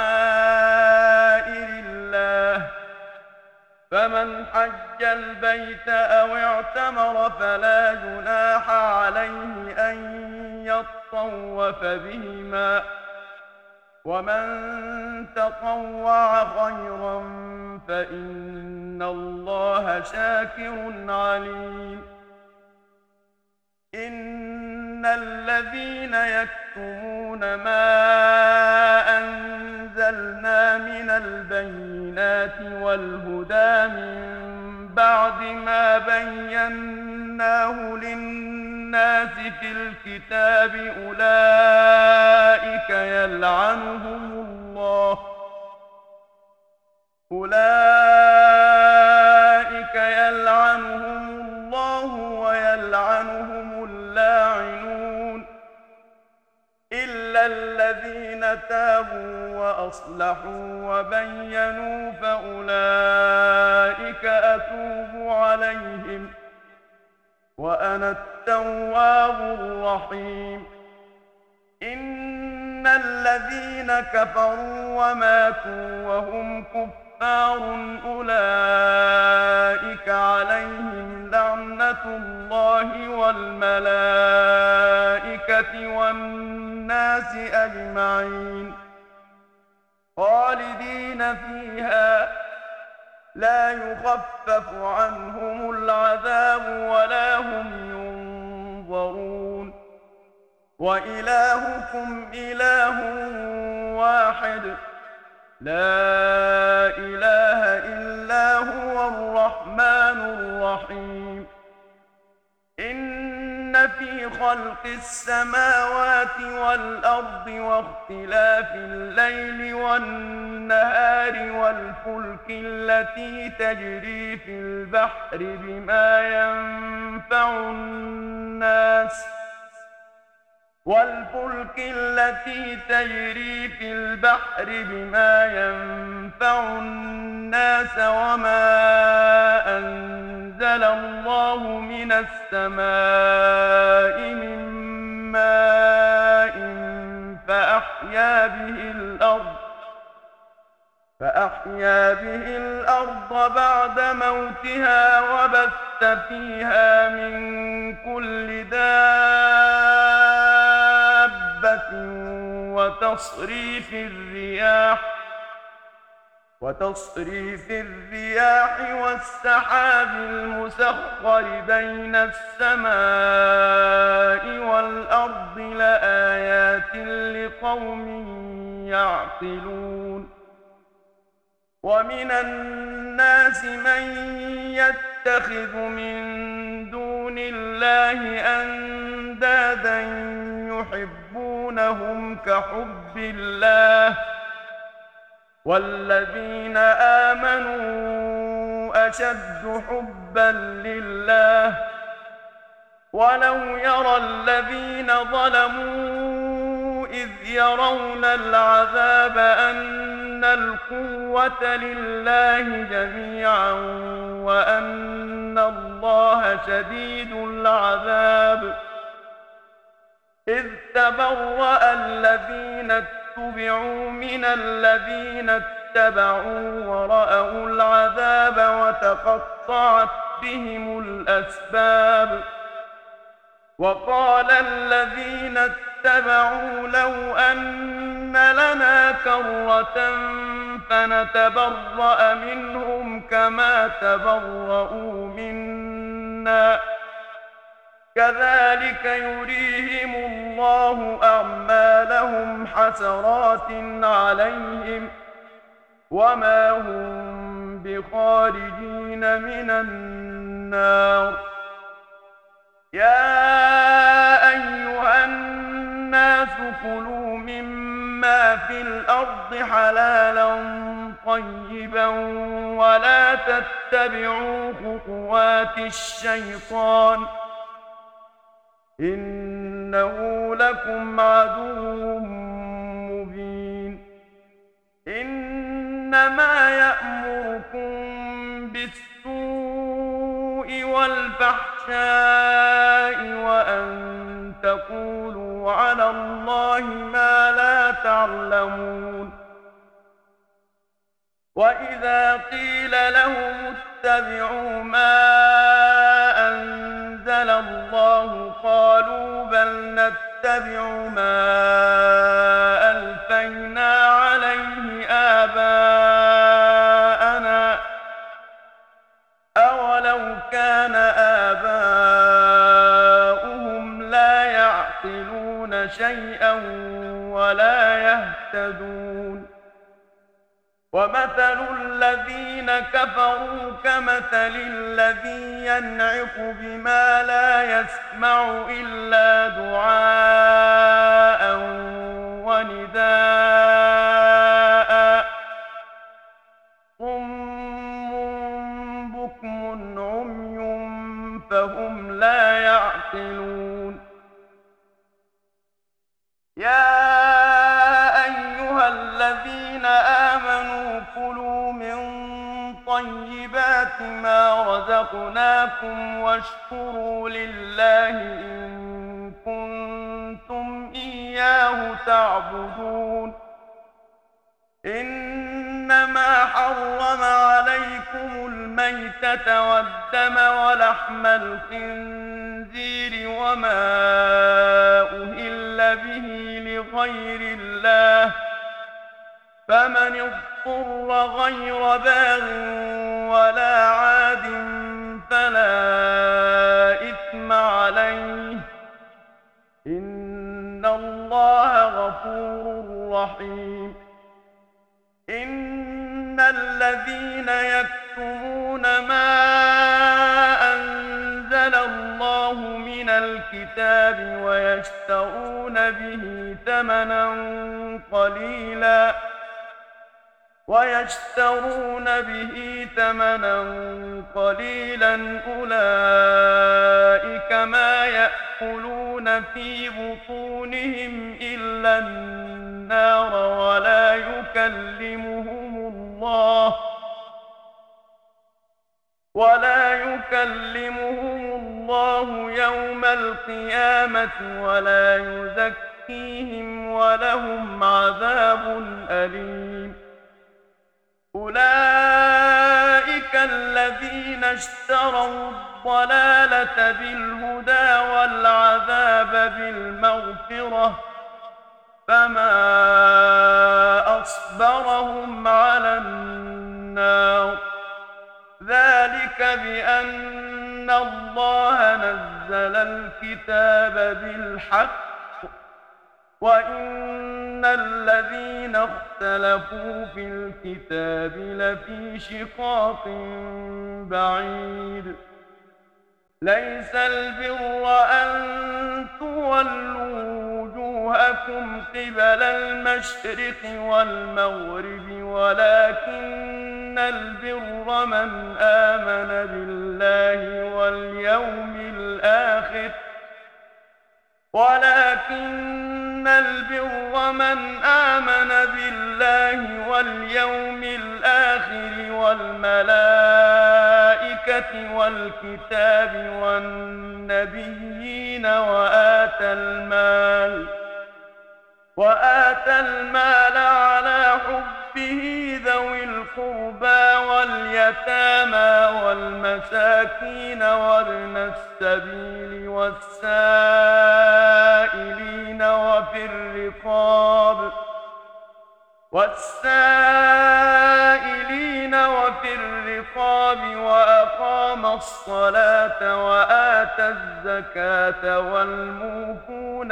شعائر الله فمن حج البيت أو اعتمر فلا جناح عليه أن يطوف بهما ومن تطوع خيرا فإن الله شاكر عليم إن الذين يكتمون ما أنزلنا من البينات والهدى من بعد ما بيناه للناس في الكتاب أولئك يلعنهم الله ويلعنهم اللاعنون إلا الذين تابوا وأصلحوا وبينوا فأولئك أتوب عليهم وأنا التواب الرحيم إن الذين كفروا وماتوا وهم كفار أولئك عليهم لعنة الله والملائكة والناس أجمعين خالدين فيها لا يخفف عنهم العذاب ولا هم ينظرون وإلهكم إله واحد لا إله إلا هو الرحمن الرحيم إن إن في خلق السماوات والأرض واختلاف الليل والنهار والفلك التي تجري في البحر بما ينفع الناس وما أنزل الله من السماء من ماء فأحيا به الأرض بعد موتها وبث فيها من كل دابة وتصريف الرياح والسحاب المسخر بين السماء والأرض لآيات لقوم يعقلون ومن الناس من يتخذ من دون الله أندادا يحبونهم كحب الله والذين آمنوا أشد حبا لله ولو يرى الذين ظلموا إذ يرون العذاب أن القوة لله جميعا وأن الله شديد العذاب إذ تبرأ الذين اتبعوا من الذين اتبعوا ورأوا العذاب وتقطعت بهم الأسباب وقال الذين اتبعوا لو أن لنا كرة فنتبرأ منهم كما تبرؤوا منا كذلك يريهم الله أعمالهم حسرات عليهم وما هم بخارجين من النار يا أيها الناس كلوا مما في الأرض حلالا طيبا ولا تتبعوا خطوات الشيطان إنه لكم عدو مبين إنما يأمركم بالسوء والفحشاء وأن تقولوا على الله ما لا تعلمون وإذا قيل لهم اتبعوا ما أنزل الله قالوا بل نتبع ما ألفينا عليه آباءنا أولو كان آباؤهم لا يعقلون شيئا ولا يهتدون ومثل الذين كفروا كمثل الذي ينعق بما لا يسمع إلا دعاء ونداء صم بكم عمي فهم لا يعقلون يا أيها الذين آمنوا كلوا من طيبات ما رزقناكم واشكروا لله إن كنتم إياه تعبدون إنما حرم عليكم الميتة والدم ولحم الخنزير وما أهل به لغير الله فمن اضطر غير باغ ولا عاد فلا إثم عليه إن الله غفور رحيم إن الذين يكتمون ما أنزل الله من الكتاب ويشترون به ثمنا قليلا أولئك ما يأكلون في بطونهم إلا النار ولا يكلمهم الله يوم القيامة ولا يزكيهم ولهم عذاب أليم أولئك الذين اشتروا الضلالة بالهدى والعذاب بالمغفرة فما أصبرهم على النار ذلك بأن الله نزل الكتاب بالحق وإن الذين اختلفوا في الكتاب لفي شقاق بعيد ليس البر أن تولوا وجوهكم قبل المشرق والمغرب ولكن البر من آمن بالله واليوم الآخر والملائكة والكتاب والنبيين وآتى المال على حبه ذوي القربى واليتامى والمساكين وابن السبيل والسائلين وفي الرقاب وأقام الصلاة وآتى الزكاة والموفون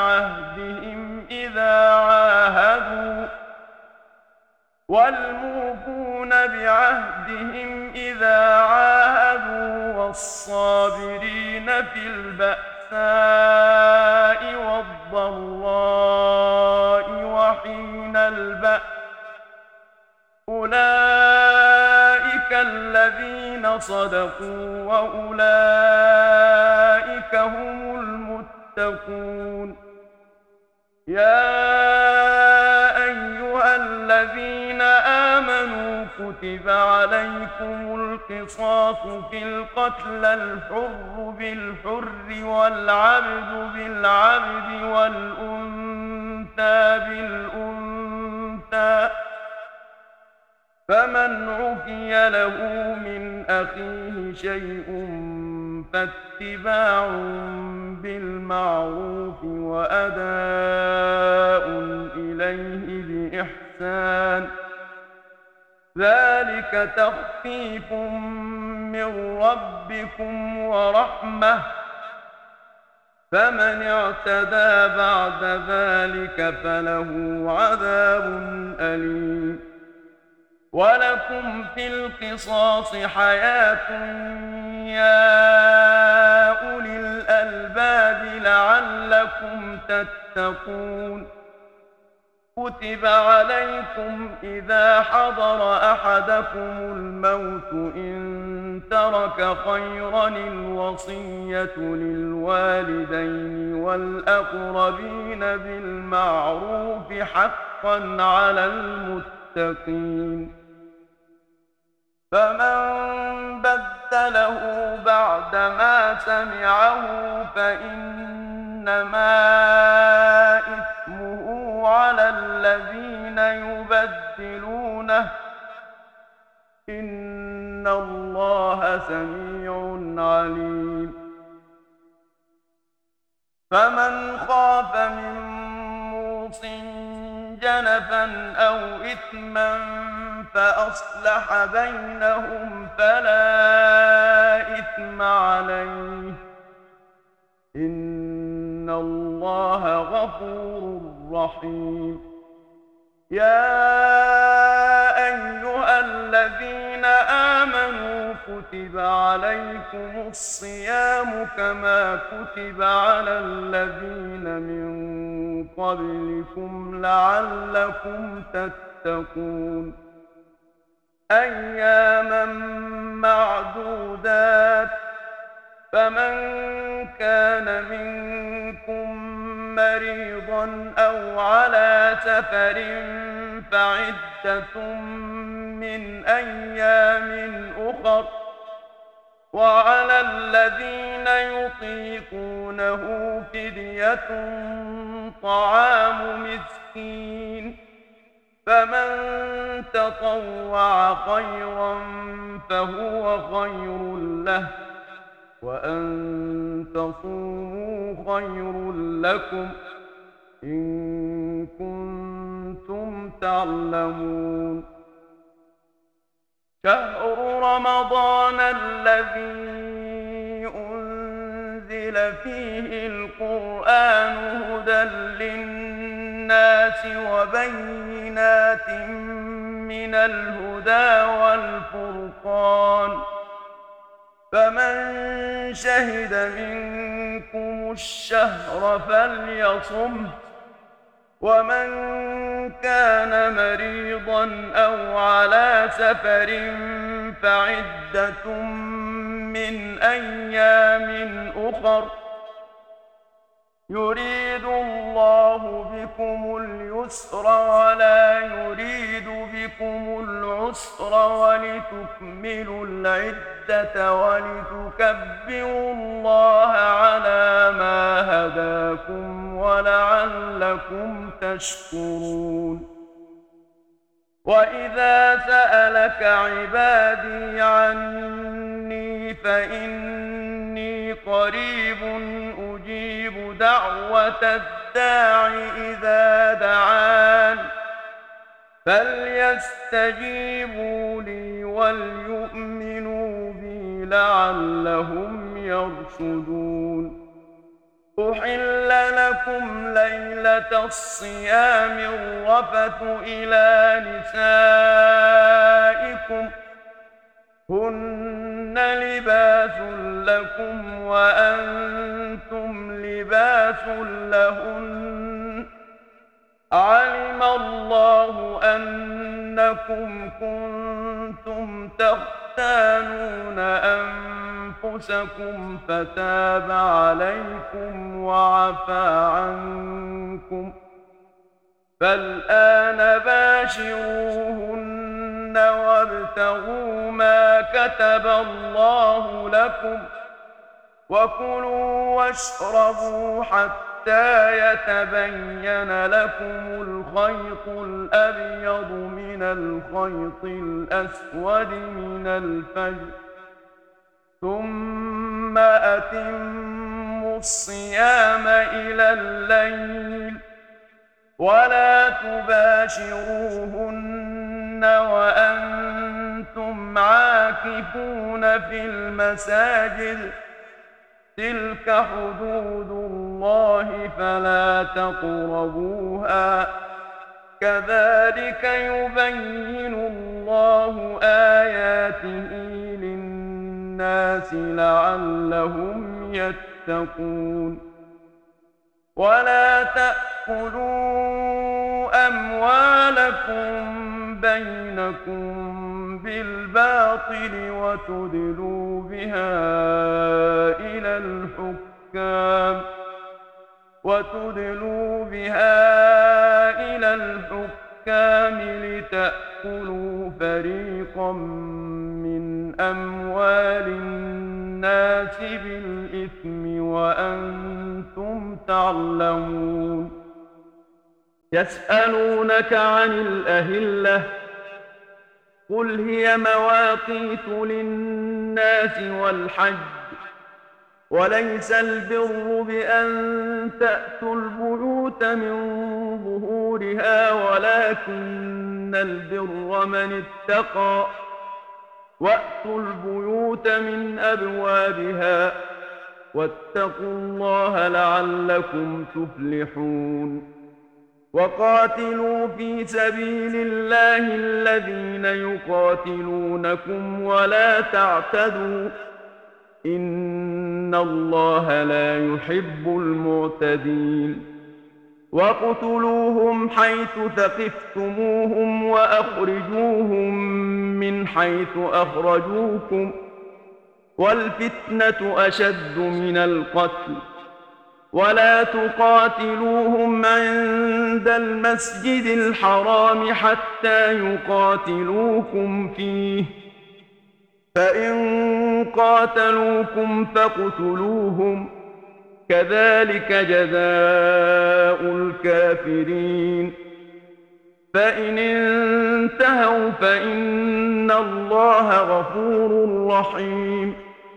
بعهدهم إذا عاهدوا والصابرين في البأساء والضراء وحين البأس أولئك الذين صدقوا وأولئك هم المتقون يا أيها الذين آمنوا كتب عليكم القصاص في القتلى الحر بالحر والعبد بالعبد والأنثى بالأنثى فمن عفي له من أخيه شيء فاتباع بالمعروف وأداء إليه بإحسان ذلك تخفيف من ربكم ورحمة فمن اعتدى بعد ذلك فله عذاب أليم ولكم في القصاص حياة يا أولي الألباب لعلكم تتقون كتب عليكم إذا حضر أحدكم الموت إن ترك خيرا الوصية للوالدين والأقربين بالمعروف حقا على المتقين فمن بدله بعدما سمعه فإنما إثمه على الذين يبدلونه إن الله سميع عليم فمن خاف من موصٍ جنفا أو إثما فأصلح بينهم فلا إثم عليه إن الله غفور رحيم يا أيها الذين آمنوا كتب عليكم الصيام كما كتب على الذين من قبلكم لعلكم تتقون أياما معدودات فمن كان منكم مريضا أو على سفر فعدة من أيام أخر وعلى الذين يطيقونه فدية طعام مسكين فمن تطوع خيرا فهو خير له وأن تصوموا خير لكم إن كنتم تعلمون شهر رمضان الذي أنزل فيه القرآن هدى للناس وبينات من الهدى والفرقان فمن شهد منكم الشهر فليصمه ومن كان مريضا أو على سفر فعدة من أيام أخر يريد الله بكم اليسر ولا يريد بكم العسر ولتكملوا العدة ولتكبروا الله على ما هداكم ولعلكم تشكرون وإذا سألك عبادي عني فإني قريب أجيب دعوة الداع إذا دعان فليستجيبوا لي وليؤمنوا بي لعلهم يرشدون أحل لكم ليلة الصيام الرفث إلى نسائكم هن لباس لكم وأنتم لباس لهن علم الله أنكم كنتم تختانون أنفسكم فتاب عليكم وعفى عنكم فالآن باشروهن وابتغوا ما كتب الله لكم وكلوا واشربوا حتى يتبين لكم الخيط الأبيض من الخيط الأسود من الفجر ثم أتموا الصيام إلى الليل ولا تباشروهن وأنتم عاكفون في المساجد تلك حدود الله فلا تقربوها كذلك يبين الله آياته للناس لعلهم يتقون ولا تأكلوا أموالكم بينكم بالباطل وتدلوا بها إلى الحكام لتأكلوا فريقا من أموال الناس بالإثم وأنتم تعلمون يسألونك عن الأهلة قل هي مواقيت للناس والحج وليس البر بأن تأتوا البيوت من ظهورها ولكن البر من اتقى وأتوا البيوت من أبوابها واتقوا الله لعلكم تفلحون وقاتلوا في سبيل الله الذين يقاتلونكم ولا تعتدوا إن الله لا يحب المعتدين واقتلوهم حيث ثقفتموهم وأخرجوهم من حيث أخرجوكم والفتنة أشد من القتل ولا تقاتلوهم عند المسجد الحرام حتى يقاتلوكم فيه فإن قاتلوكم فاقتلوهم كذلك جزاء الكافرين فإن انتهوا فإن الله غفور رحيم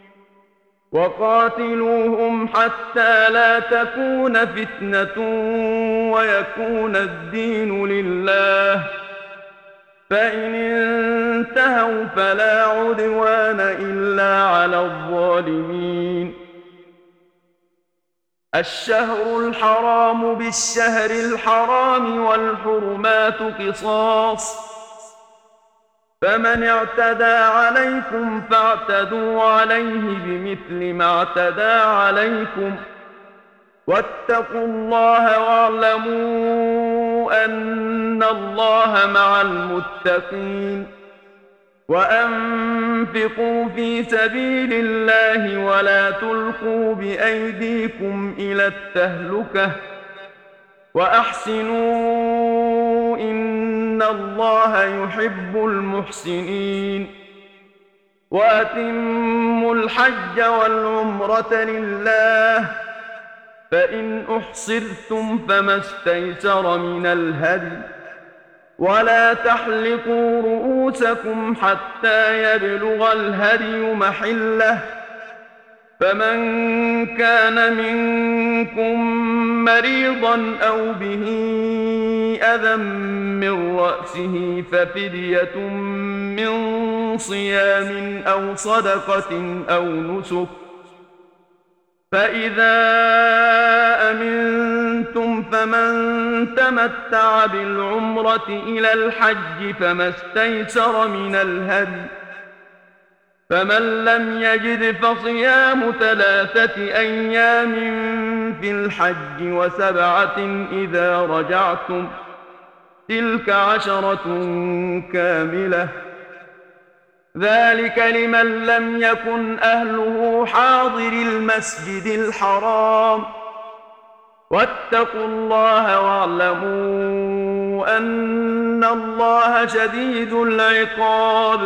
وقاتلوهم حتى لا تكون فتنة ويكون الدين لله فإن انتهوا فلا عدوان إلا على الظالمين الشهر الحرام بالشهر الحرام والحرمات قصاص فمن اعتدى عليكم فاعتدوا عليه بمثل ما اعتدى عليكم واتقوا الله واعلموا أن الله مع المتقين وأنفقوا في سبيل الله ولا تلقوا بأيديكم إلى التهلكة وأحسنوا إن الله يحب المحسنين وأتموا الحج والعمرة لله فإن أحصرتم فما استيسر من الهدي ولا تحلقوا رؤوسكم حتى يبلغ الهدي محله فمن كان منكم مريضا أو به أذى من رأسه ففدية من صيام أو صدقة أو نسك فإذا أمنتم فمن تمتع بالعمرة إلى الحج فما استيسر من الهدي فمن لم يجد فصيام 3 أيام في الحج و7 إذا رجعتم تلك 10 كاملة ذلك لمن لم يكن أهله حاضر المسجد الحرام واتقوا الله واعلموا أن الله شديد العقاب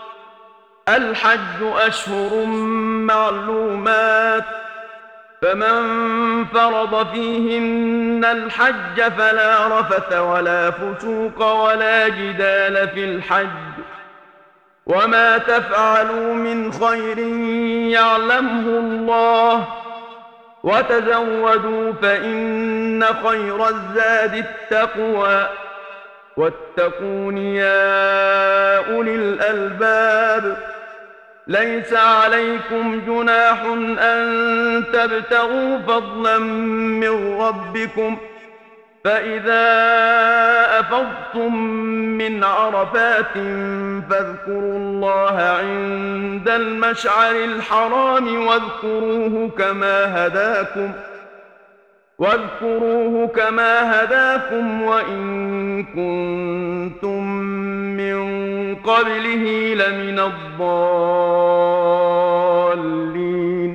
الحج أشهر معلومات فمن فرض فيهن الحج فلا رفث ولا فسوق ولا جدال في الحج وما تفعلوا من خير يعلمه الله وتزودوا فإن خير الزاد التقوى واتقون يا أولي الألباب ليس عليكم جناح أن تبتغوا فضلا من ربكم فإذا أفضتم من عرفات فاذكروا الله عند المشعر الحرام واذكروه كما هداكم وإن كنتم من قبله لمن الضالين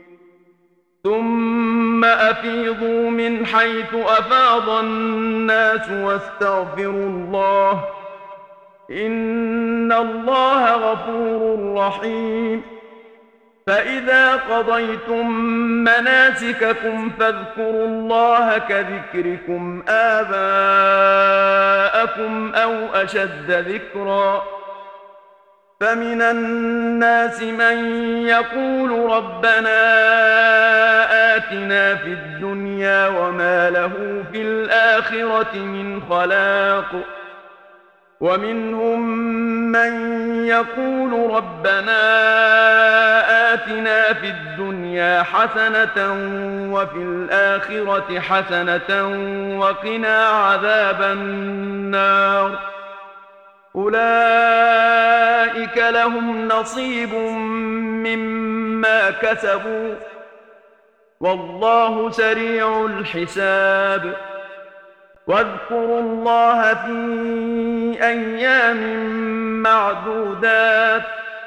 ثم أفيضوا من حيث أفاض الناس واستغفروا الله إن الله غفور رحيم فإذا قضيتم مناسككم فاذكروا الله كذكركم آباءكم أو أشد ذكرا فمن الناس من يقول ربنا آتنا في الدنيا وما له في الآخرة من خلاق ومنهم من يقول ربنا آتنا في الدنيا حسنة وفي الآخرة حسنة وقنا عذاب النار أولئك لهم نصيب مما كسبوا والله سريع الحساب واذكروا الله في أيام معدودات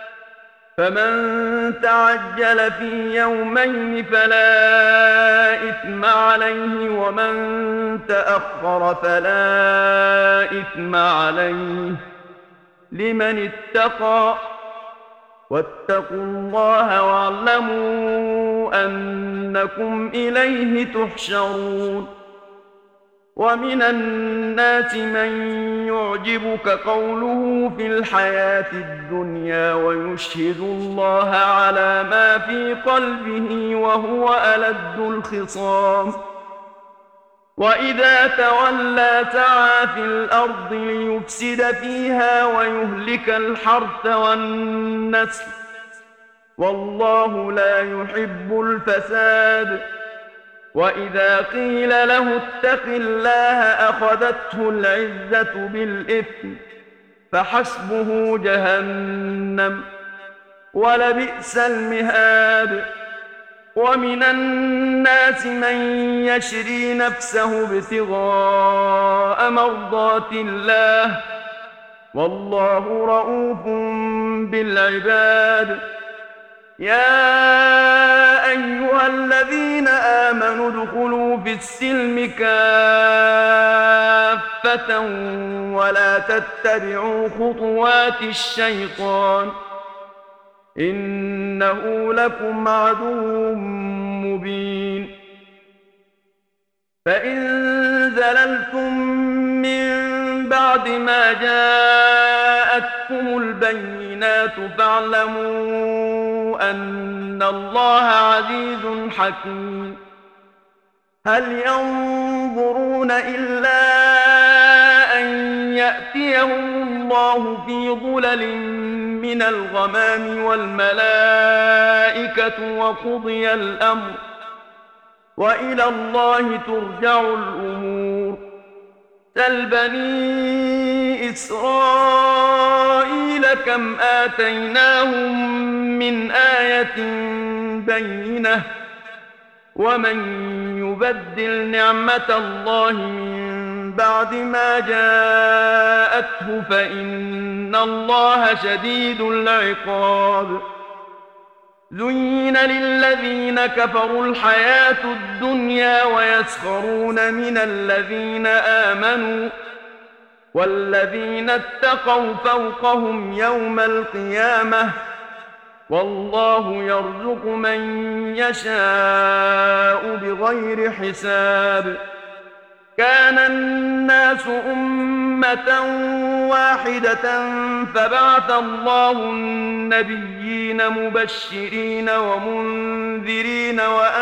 فمن تعجل في يومين فلا إثم عليه ومن تأخر فلا إثم عليه لمن اتقى واتقوا الله واعلموا أنكم إليه تحشرون ومن الناس من يعجبك قوله في الحياة الدنيا ويشهد الله على ما في قلبه وهو ألد الخصام وإذا تولى سعى في الأرض ليفسد فيها ويهلك الحرث والنسل والله لا يحب الفساد وإذا قيل له اتق الله أخذته العزة بالإثم فحسبه جهنم ولبئس المهاد ومن الناس من يشري نفسه ابتغاء مرضات الله والله رؤوف بالعباد يا أيها الذين آمنوا ادخلوا في السلم كافة ولا تتبعوا خطوات الشيطان إنه لكم عدو مبين فإن زللتم من بعد ما جاءتكم البينات فاعلموا أن الله عزيز حكيم هل ينظرون إلا أن يأتيهم الله في ظلل من الغمام والملائكة وقضي الأمر وإلى الله ترجع الأمور سل بني إسرائيل كم آتيناهم من آية بينة ومن يبدل نعمة الله من بعد ما جاءته فإن الله شديد العقاب زين للذين كفروا الحياة الدنيا ويسخرون من الذين آمنوا والذين اتقوا فوقهم يوم القيامة والله يرزق من يشاء بغير حساب كان الناس أمة واحدة فبعث الله النبيين مبشرين ومنذرين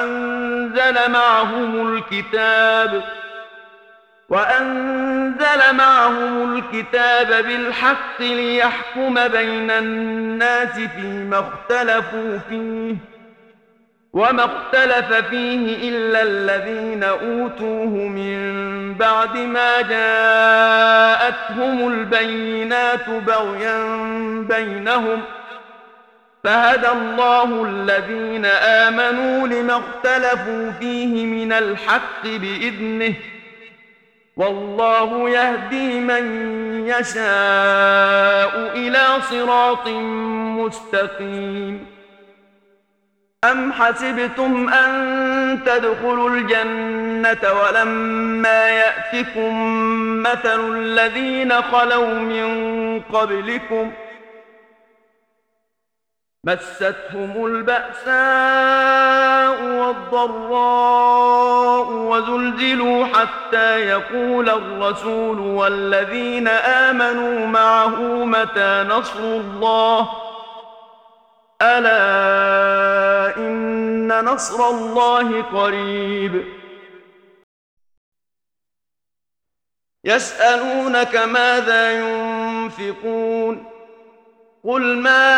وأنزل معهم الكتاب بالحق ليحكم بين الناس فيما اختلفوا فيه وما اختلف فيه إلا الذين أوتوه من بعد ما جاءتهم البينات بغيا بينهم فهدى الله الذين آمنوا لما اختلفوا فيه من الحق بإذنه والله يهدي من يشاء إلى صراط مستقيم أم حسبتم أن تدخلوا الجنة ولما يأتكم مثل الذين خلوا من قبلكم مستهم البأساء والضراء وزلزلوا حتى يقول الرسول والذين آمنوا معه متى نصر الله ألا إن نصر الله قريب يسألونك ماذا ينفقون قل ما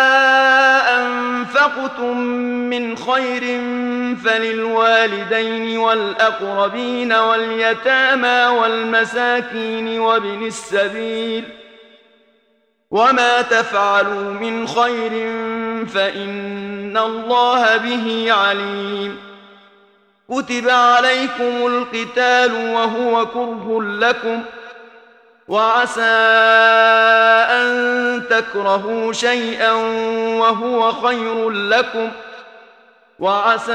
أنفقتم من خير فللوالدين والأقربين واليتامى والمساكين وابن السبيل وما تفعلوا من خير فإن الله به عليم كتب عليكم القتال وهو كره لكم وعسى أن تكرهوا شيئا وهو خير لكم وعسى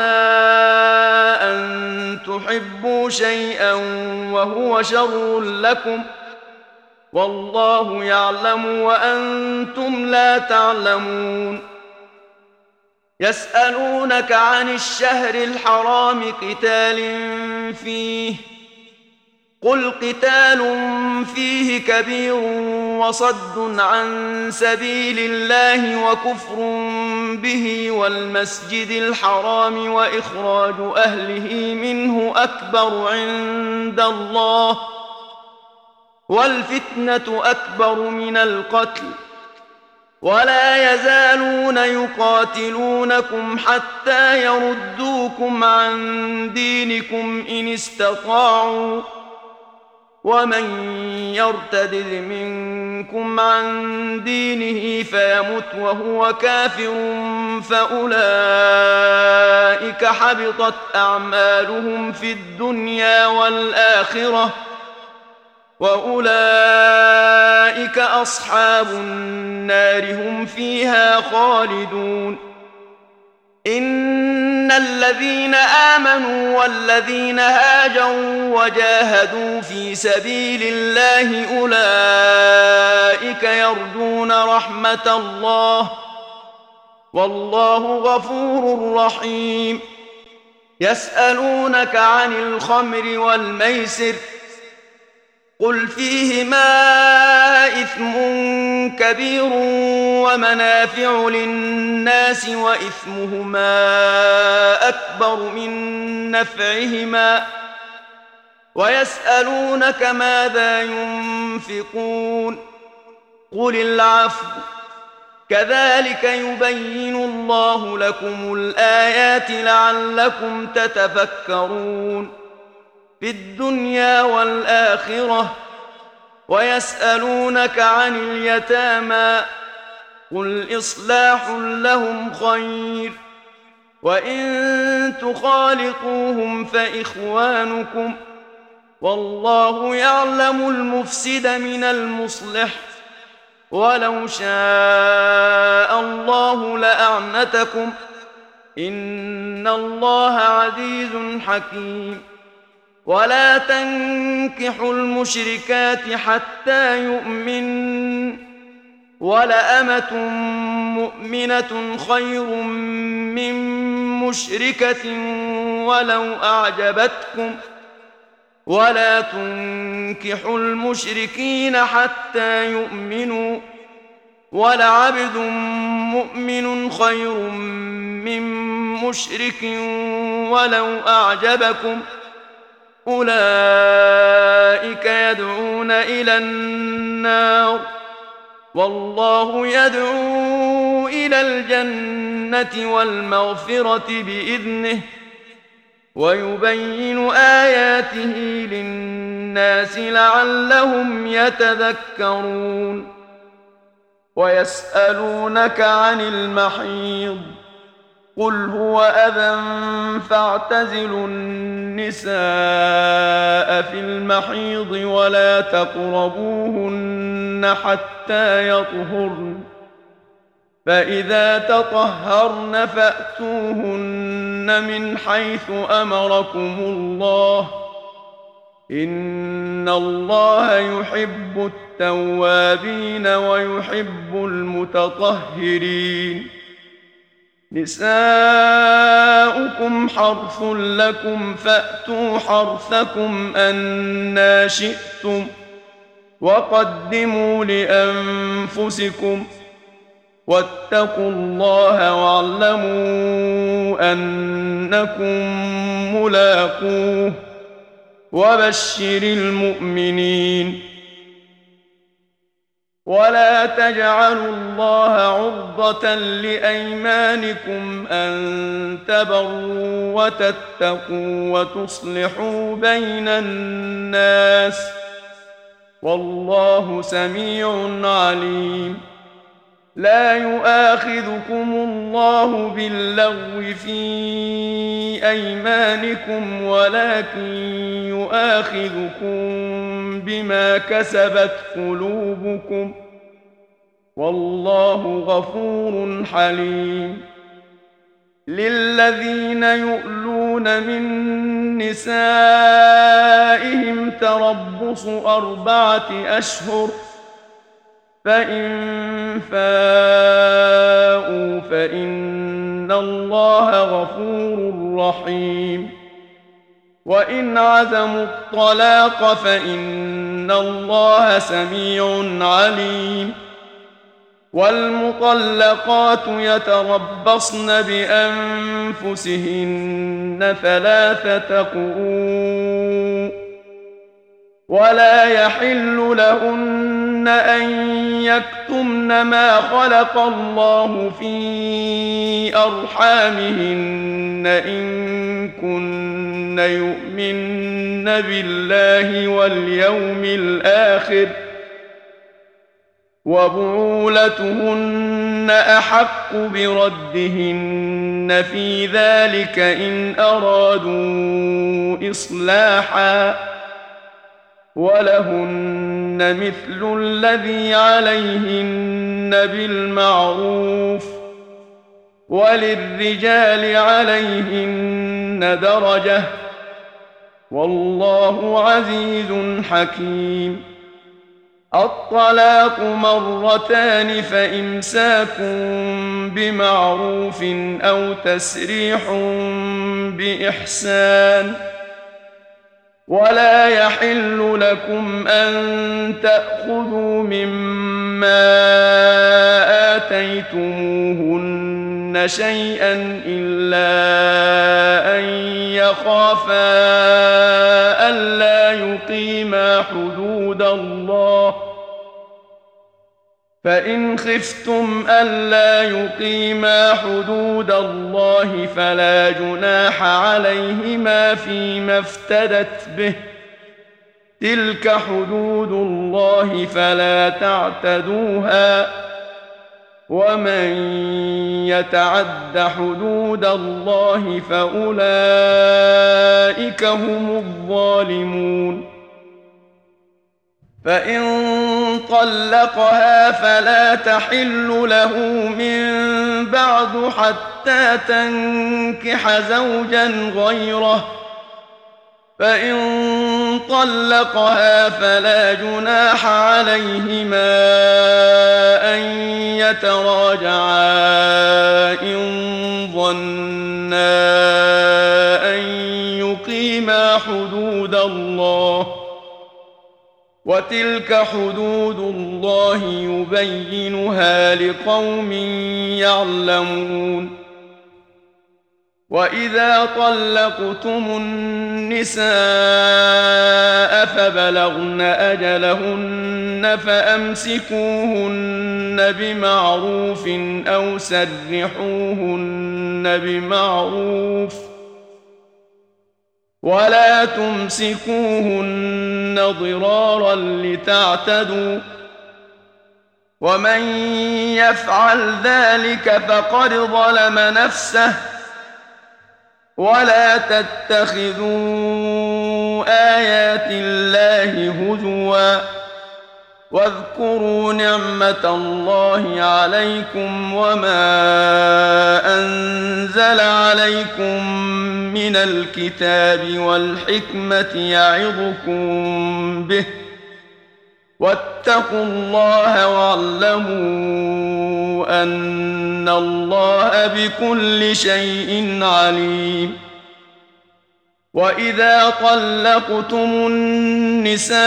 أن تحبوا شيئا وهو شر لكم والله يعلم وأنتم لا تعلمون يسألونك عن الشهر الحرام قتال فيه قل قتال فيه كبير وصد عن سبيل الله وكفر به والمسجد الحرام وإخراج أهله منه أكبر عند الله والفتنة أكبر من القتل ولا يزالون يقاتلونكم حتى يردوكم عن دينكم إن استطاعوا ومن يرتد منكم عن دينه فيمت وهو كافر فأولئك حبطت أعمالهم في الدنيا والآخرة وأولئك أصحاب النار هم فيها خالدون إن الذين آمنوا والذين هاجروا وجاهدوا في سبيل الله أولئك يرجون رحمة الله والله غفور رحيم يسألونك عن الخمر والميسر قل فيهما إثم كبير ومنافع للناس وإثمهما أكبر من نفعهما ويسألونك ماذا ينفقون قل العفو كذلك يبين الله لكم الآيات لعلكم تتفكرون في الدنيا والآخرة ويسألونك عن اليتامى قل إصلاح لهم خير وإن تخالطوهم فإخوانكم والله يعلم المفسد من المصلح ولو شاء الله لأعنتكم إن الله عزيز حكيم ولا تنكحوا المشركات حتى يؤمن ولأمة مؤمنة خير من مشركة ولو أعجبتكم ولا تنكحوا المشركين حتى يؤمنوا ولعبد مؤمن خير من مشرك ولو أعجبكم أولئك يدعون إلى النار والله يدعو إلى الجنة والمغفرة بإذنه ويبين آياته للناس لعلهم يتذكرون ويسألونك عن المحيض قل هو أذى فاعتزلوا النساء في المحيض ولا تقربوهن حتى يطهرن فإذا تطهرن فأتوهن من حيث أمركم الله إن الله يحب التوابين ويحب المتطهرين نساؤكم حرث لكم فأتوا حرثكم أنى شئتم وقدموا لأنفسكم واتقوا الله واعلموا أنكم ملاقوه وبشر المؤمنين. ولا تجعلوا الله عرضة لأيمانكم أن تبروا وتتقوا وتصلحوا بين الناس، والله سميع عليم. لا يؤاخذكم الله باللغو في أيمانكم ولكن يؤاخذكم بما كسبت قلوبكم، والله غفور حليم. للذين يؤلون من نسائهم تربص 4 أشهر، فإن فاءوا فإن الله غفور رحيم. وإن عزموا الطلاق فإن الله سميع عليم. والمطلقات يتربصن بأنفسهن 3 قروء، ولا يحل لهن أن يكتمن ما خلق الله في أرحامهن إن كن يؤمن بالله واليوم الآخر، وبعولتهن أحق بردهن في ذلك إن أرادوا إصلاحا، ولهن مثل الذي عليهن بالمعروف، وللرجال عليهن درجة، والله عزيز حكيم. الطلاق 2 فإمساك بمعروف أو تسريح بإحسان. ولا يحل لكم أن تأخذوا مما آتيتموهن شيئا إلا أن يخافا ألا يقيما حدود الله، فإن خفتم ألا يقيما حدود الله فلا جناح عليهما فيما افتدت به، تلك حدود الله فلا تعتدوها، ومن يتعد حدود الله فأولئك هم الظالمون. فإن طلقها فلا تحل له من بعد حتى تنكح زوجا غيره، فإن طلقها فلا جناح عليهما أن يتراجعا إن ظنا أن يقيما حدود الله، وتلك حدود الله يبينها لقوم يعلمون. وإذا طلقتم النساء فبلغن أجلهن فأمسكوهن بمعروف أو سرحوهن بمعروف، ولا تمسكوهن ضرارا لتعتدوا، ومن يفعل ذلك فقد ظلم نفسه. ولا تتخذوا آيات الله هزوا، واذكروا نعمة الله عليكم وما أنزل عليكم من الكتاب والحكمة يعظكم به، واتقوا الله واعلموا أن الله بكل شيء عليم. وإذا طلقتم النساء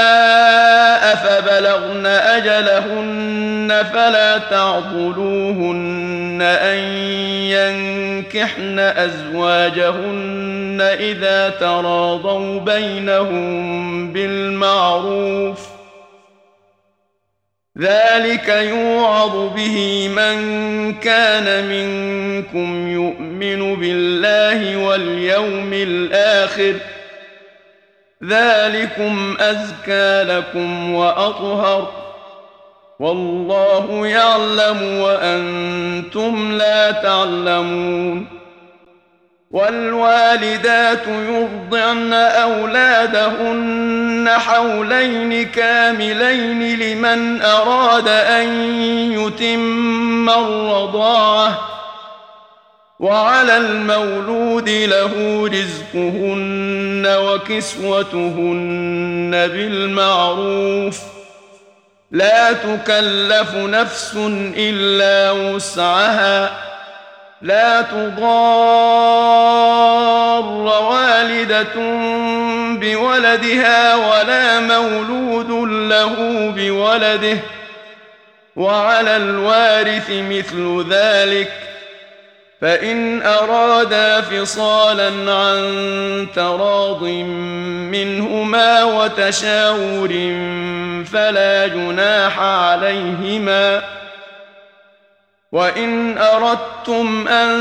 فبلغن أجلهن فلا تعضلوهن أن ينكحن أزواجهن إذا تراضوا بينهم بالمعروف، ذلك يوعظ به من كان منكم يؤمن بالله واليوم الآخر، ذلكم أزكى لكم وأطهر، والله يعلم وأنتم لا تعلمون. والوالدات يرضعن أولادهن حولين كاملين لمن أراد أن يتم الرضاعة، وعلى المولود له رزقهن وكسوتهن بالمعروف، لا تكلف نفس إلا وسعها، لا تضار والدة بولدها ولا مولود له بولده، وعلى الوارث مثل ذلك، فإن أرادا فصالا عن تراض منهما وتشاور فلا جناح عليهما. وإن أردتم أن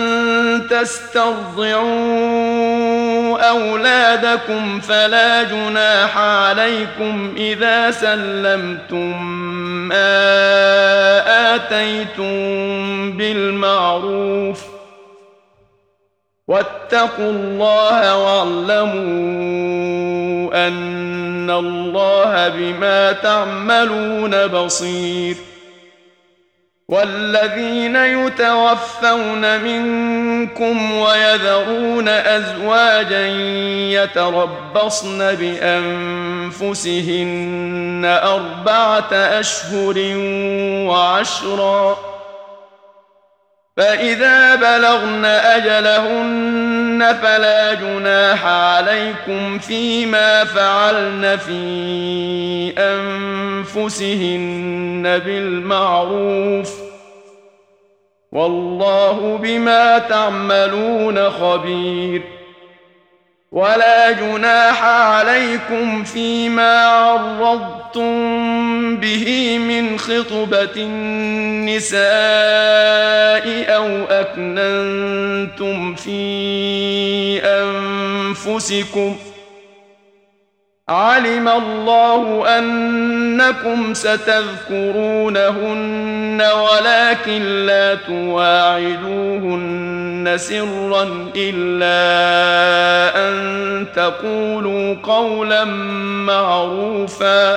تسترضعوا أولادكم فلا جناح عليكم إذا سلمتم ما آتيتم بالمعروف، واتقوا الله واعلموا أن الله بما تعملون بصير. والذين يتوفون منكم ويذرون أزواجا يتربصن بأنفسهن 4 أشهر و10، فإذا بلغن أجلهن فلا جناح عليكم فيما فعلن في أنفسهن بالمعروف، والله بما تعملون خبير. ولا جناح عليكم فيما عرضتم به من خطبة النساء أو أكننتم في أنفسكم، علم الله أنكم ستذكرونهن ولكن لا تواعدوهن سرا إلا أن تقولوا قولا معروفا،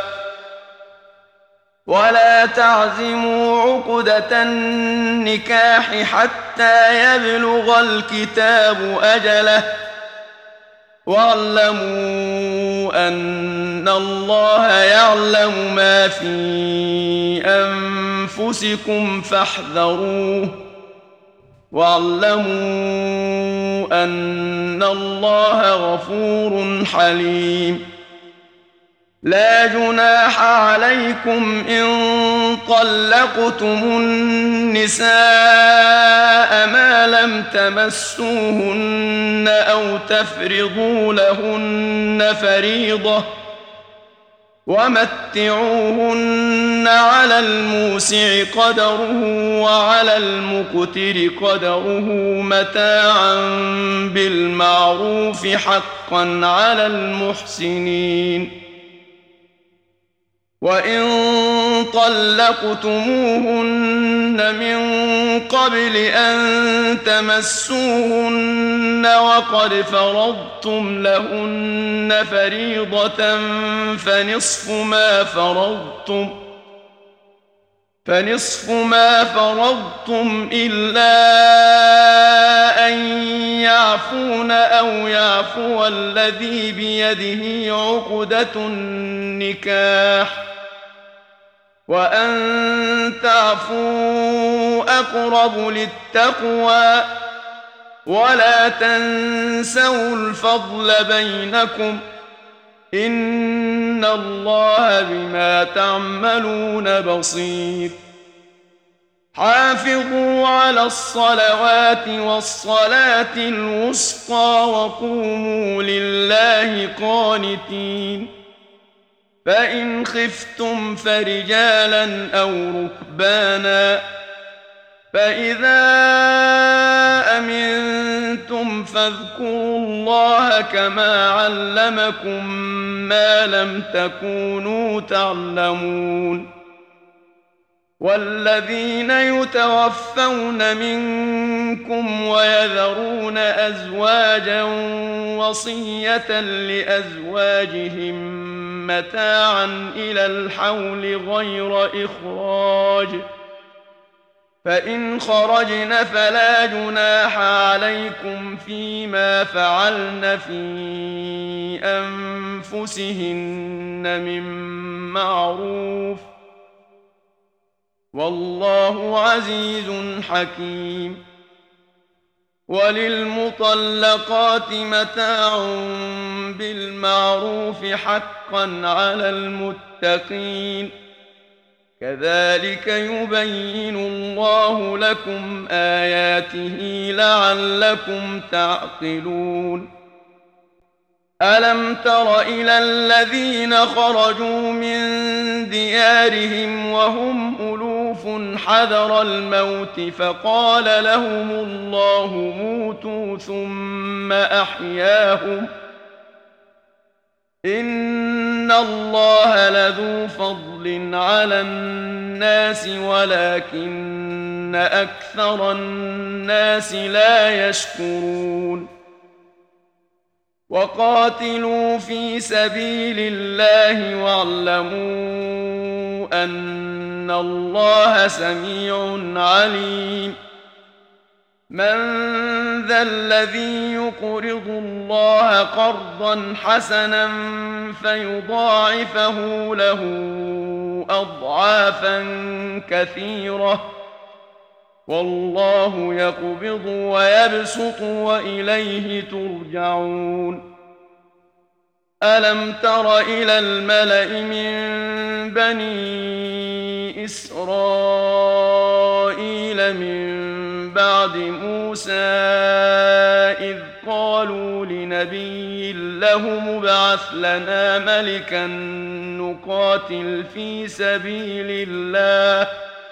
ولا تعزموا عقدة النكاح حتى يبلغ الكتاب أجله، واعلموا أن الله يعلم ما في أنفسكم فاحذروه، واعلموا أن الله غفور حليم. لا جناح عليكم إن طلقتم النساء ما لم تمسوهن أو تفرضوا لهن فريضة، ومتعوهن على الموسع قدره وعلى المقتر قدره متاعا بالمعروف حقا على المحسنين. وإن طلقتموهن من قبل أن تمسوهن وقد فرضتم لهن فريضة فنصف ما فرضتم إلا أن يعفون أو يعفو الذي بيده عقدة النكاح، وأن تعفوا أقرب للتقوى، ولا تنسوا الفضل بينكم إن الله بما تعملون بصير حافظوا على الصلوات والصلاة الوسطى وقوموا لله قانتين فإن خفتم فرجالا أو ركبانا فإذا أمنتم فاذكروا الله كما علمكم ما لم تكونوا تعلمون والذين يتوفون منكم ويذرون أزواجا وصية لأزواجهم متاعا إلى الحول غير إخراج فإن خرجن فلا جناح عليكم فيما فعلن في أنفسهن من معروف والله عزيز حكيم وللمطلقات متاع بالمعروف حقا على المتقين كذلك يبين الله لكم آياته لعلكم تعقلون ألم تر إلى الذين خرجوا من ديارهم وهم ألوف حذر الموت فقال لهم الله موتوا ثم أحياهم إن الله لذو فضل على الناس ولكن أكثر الناس لا يشكرون وقاتلوا في سبيل الله واعلموا أن الله سميع عليم من ذا الذي يقرض الله قرضا حسنا فيضاعفه له أضعافا كثيرة والله يقبض ويبسط وإليه ترجعون ألم تر إلى الملأ من بني إسرائيل من بعد موسى إذ قالوا لنبي له مبعث لنا ملكا نقاتل في سبيل الله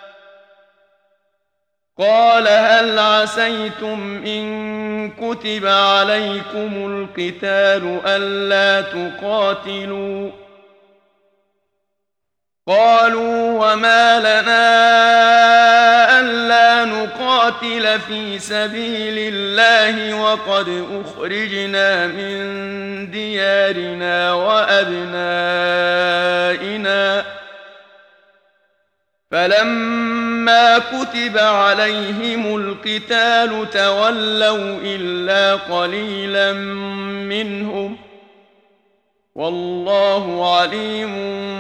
قال هل عسيتم إن كتب عليكم القتال ألا تقاتلوا قالوا وما لنا ألا نقاتل في سبيل الله وقد أخرجنا من ديارنا وأبنائنا فلما كتب عليهم القتال تولوا إلا قليلا منهم والله عليم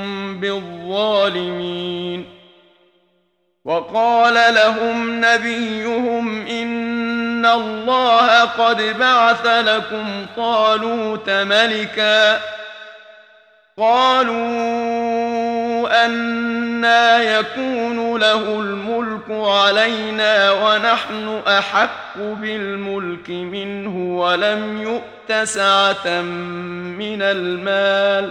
بالظالمين وقال لهم نبيهم إن الله قد بعث لكم طالوت ملكا قالوا أنى يكون له الملك علينا ونحن أحق بالملك منه ولم يؤت سعة من المال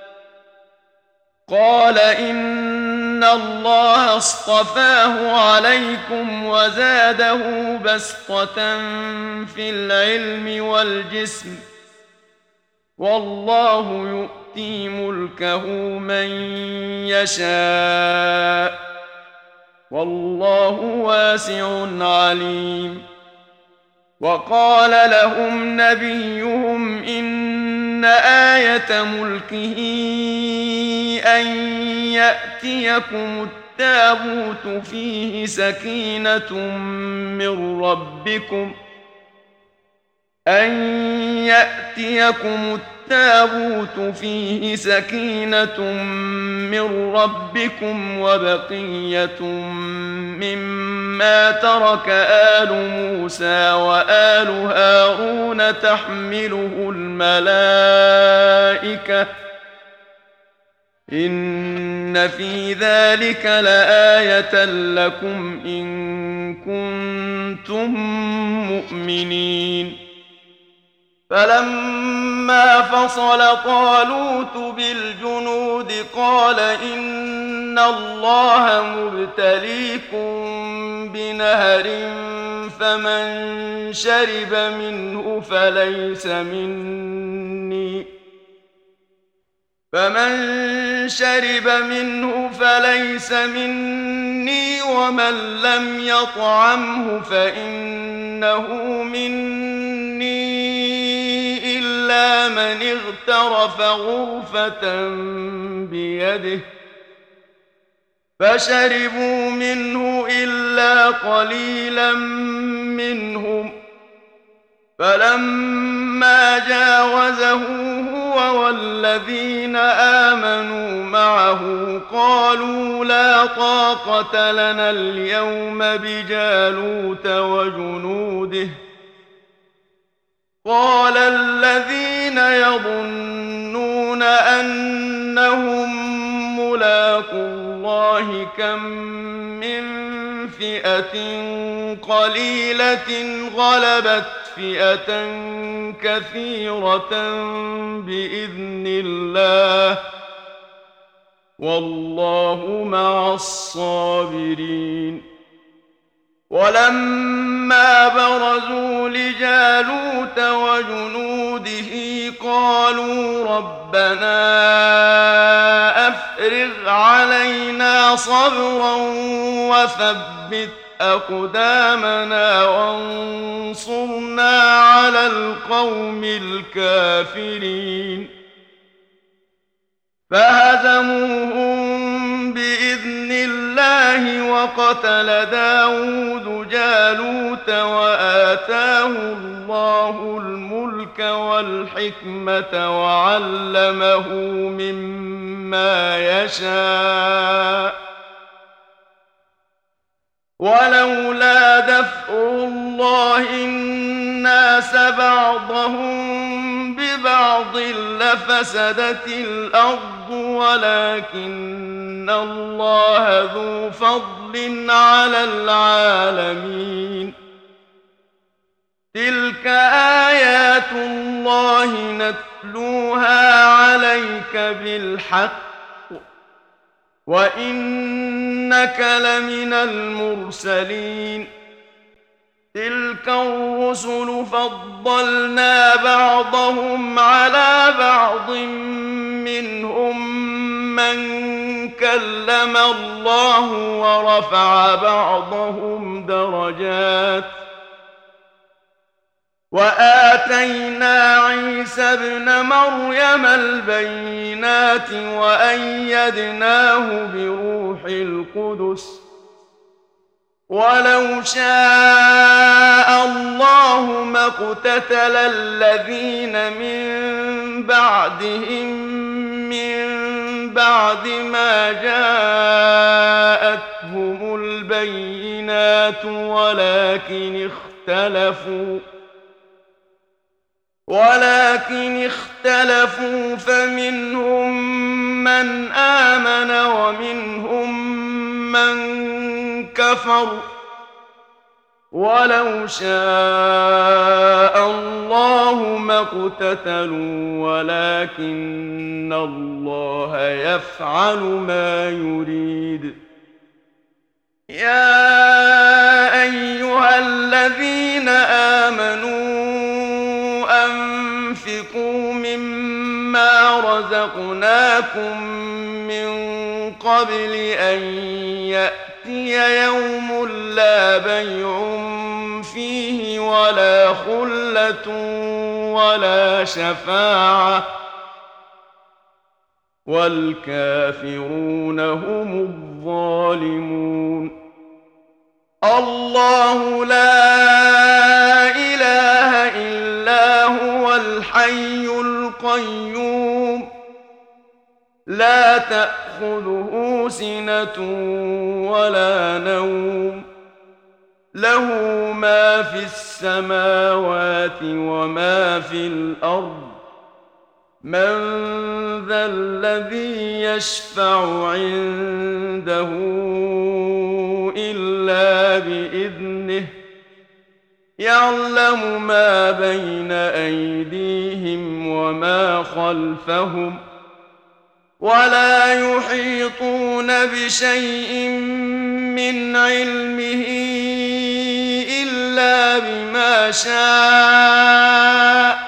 قال إن الله اصطفاه عليكم وزاده بسطة في العلم والجسم والله يؤتي ملكه من يشاء والله واسع عليم وقال لهم نبيهم إن آية ملكه أن يأتيكم التابوت فيه سكينة من ربكم أن يأتيكم التابوت فيه سكينة من ربكم وبقية مما ترك آل موسى وآل هارون تحمله الملائكة إن في ذلك لآية لكم إن كنتم مؤمنين. فلما فصل طالوت بالجنود قال إن الله مبتليكم بنهر فمن شرب منه فليس مني ومن لم يطعمه فإنه مني إلا من اغترف غرفة بيده فشربوا منه إلا قليلا منهم فلما جاوزه هو والذين آمنوا معه قالوا لا طاقة لنا اليوم بجالوت وجنوده قال الذين يظنون أنهم ملاقو الله كم من فئة قليلة غلبت فئة كثيرة بإذن الله والله مع الصابرين. ولما برزوا لجالوت وجنوده قالوا ربنا أفرغ علينا صبرا وثبت أقدامنا وانصرنا على القوم الكافرين. فهزموهم بإذن الله وقتل داود جالوت وآتاه الله الملك والحكمة وعلمه مما يشاء ولولا دفع الله الناس بعضهم ببعض لفسدت الأرض ولكن الله ذو فضل على العالمين. تلك آيات الله نتلوها عليك بالحق وإنك لمن المرسلين. تلك الرسل فضلنا بعضهم على بعض منهم من كلم الله ورفع بعضهم درجات وآتينا عيسى ابن مريم البينات وأيدناه بروح القدس ولو شاء الله ما اقتتل الذين من بعدهم من بعد ما جاءتهم البينات ولكن اختلفوا فمنهم من آمن ومنهم من كفر ولو شاء الله ما اقتتلوا ولكن الله يفعل ما يريد. يا أيها الذين آمنوا أنفقوا مما رزقناكم من قبل أن يأتي يوم لا بيع فيه ولا خلة ولا شفاعة والكافرون هم الظالمون. الله لا إله إلا لا تأخذه سنة ولا نوم له ما في السماوات وما في الأرض من ذا الذي يشفع عنده إلا بإذنه يعلم ما بين أيديهم وما خلفهم ولا يحيطون بشيء من علمه إلا بما شاء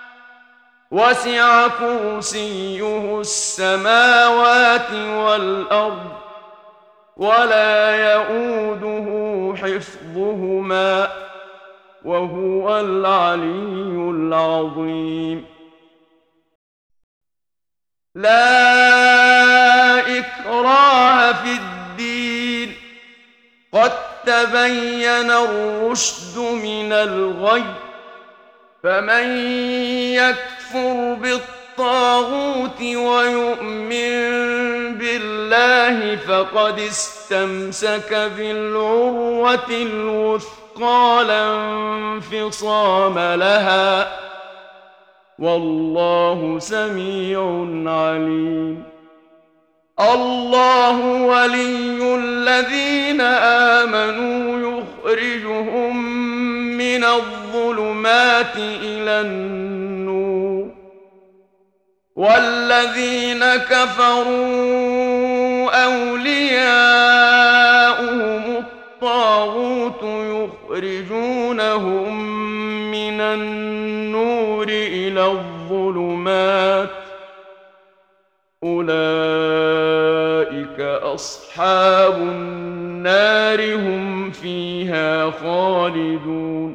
وسع كرسيه السماوات والأرض ولا يئوده حفظهما وهو العلي العظيم لا إكراه في الدين قد تبين الرشد من الغي فمن يكفر بالطاغوت ويؤمن بالله فقد استمسك بالعروة الوثقى لا انفصام لها والله سميع عليم الله ولي الذين آمنوا يخرجهم من الظلمات إلى النور والذين كفروا أولياؤهم الطاغوت يخرجونهم من النور إلى الظلمات أولئك أصحاب النار هم فيها خالدون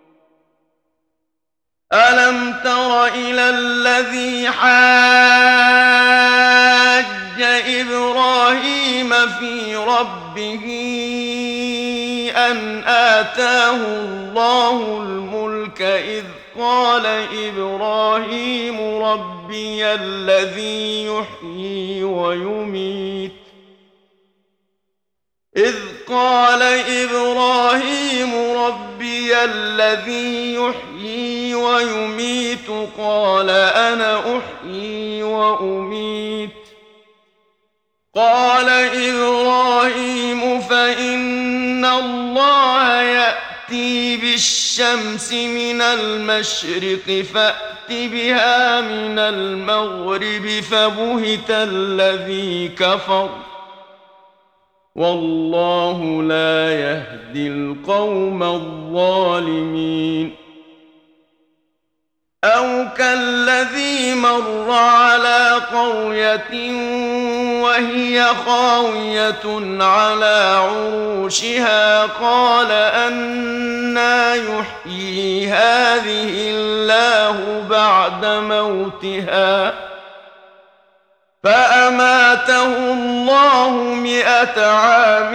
ألم تر إلى الذي حاج إبراهيم في ربه أن آتاه الله الملك إذ قال إبراهيم ربي الذي يحيي ويميت إذ قال إبراهيم ربي الذي يحيي ويميت قال أنا أحيي وأميت قال إبراهيم فإن الله يأتي بالشمس من المشرق فأت بها من المغرب فبهت الذي كفر والله لا يهدي القوم الظالمين أو كالذي مر على قرية وهي خاوية على عروشها قال أنى يحيي هذه الله بعد موتها فأماته الله 100 عام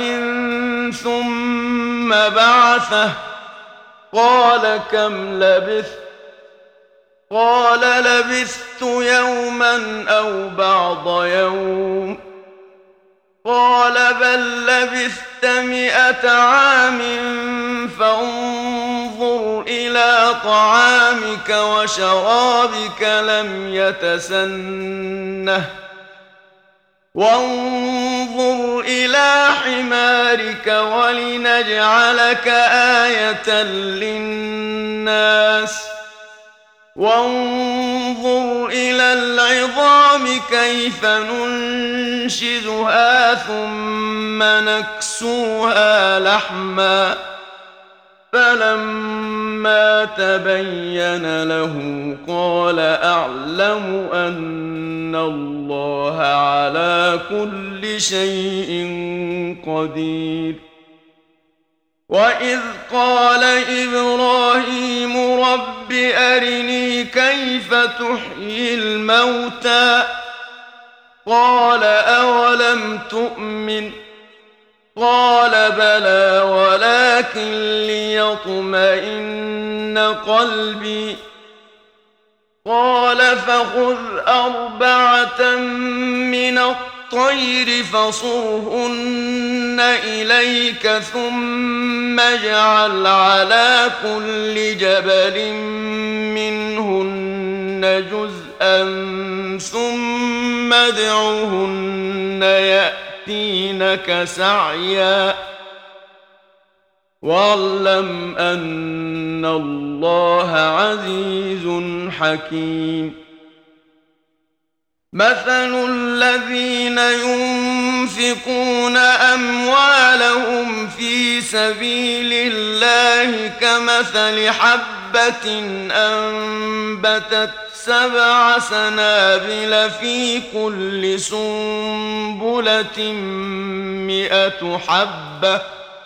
ثم بعثه قال كم لبثت قال لبثت يوما أو بعض يوم قال بل لبثت 100 عام فانظر إلى طعامك وشرابك لم يتسنه وانظر إلى حمارك ولنجعلك آية للناس وانظر إلى العظام كيف ننشزها ثم نكسوها لحما فلما تبين له قال أعلم أن الله على كل شيء قدير وإذ قال إبراهيم رب أرني كيف تحيي الموتى قال أولم تؤمن قال بلى ولكن ليطمئن قلبي قال فخذ أربعة من الطير فصرهن إليك ثم اجعل على كل جبل منهن جزءا ثم ادعهن يأتينك سعيا واعلم أن الله عزيز حكيم. مثل الذين ينفقون أموالهم في سبيل الله كمثل حبة أنبتت 7 سنابل في كل سنبلة 100 حبة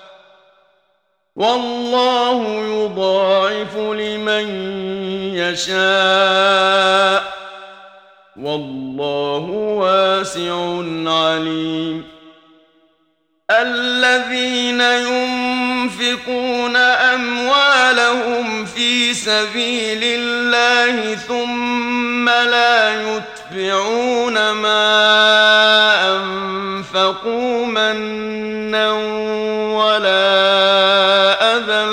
والله يضاعف لمن يشاء والله واسع عليم. الذين ينفقون أموالهم في سبيل الله ثم لا يتبعون ما أنفقوا منا ولا أذى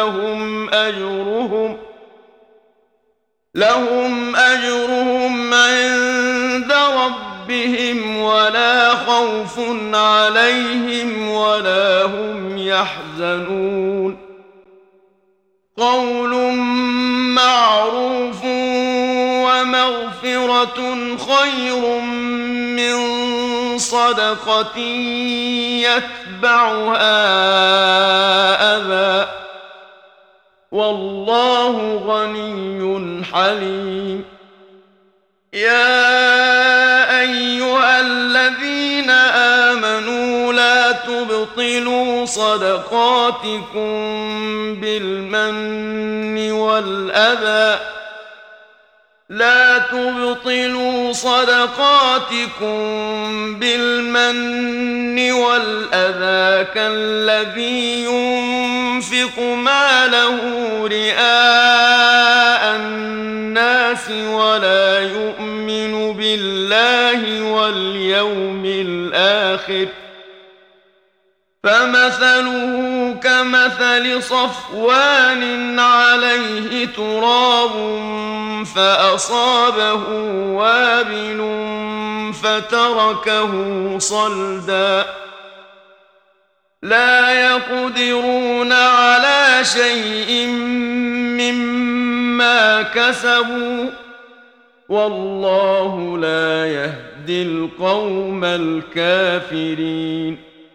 لهم أجرهم عند ربهم ولا خوف عليهم ولا هم يحزنون. قول معروف ومغفرة خير من صدقة يتبعها أذى والله غني حليم. يا أيها الذين آمنوا لا تبطلوا صدقاتكم بالمن والأذى كالذي ينفق ماله رئاء الناس ولا يؤمن بالله واليوم الآخر فمثله كمثل صفوان عليه تراب فأصابه وابل فتركه صلدا لا يقدرون على شيء مما كسبوا والله لا يهدي القوم الكافرين.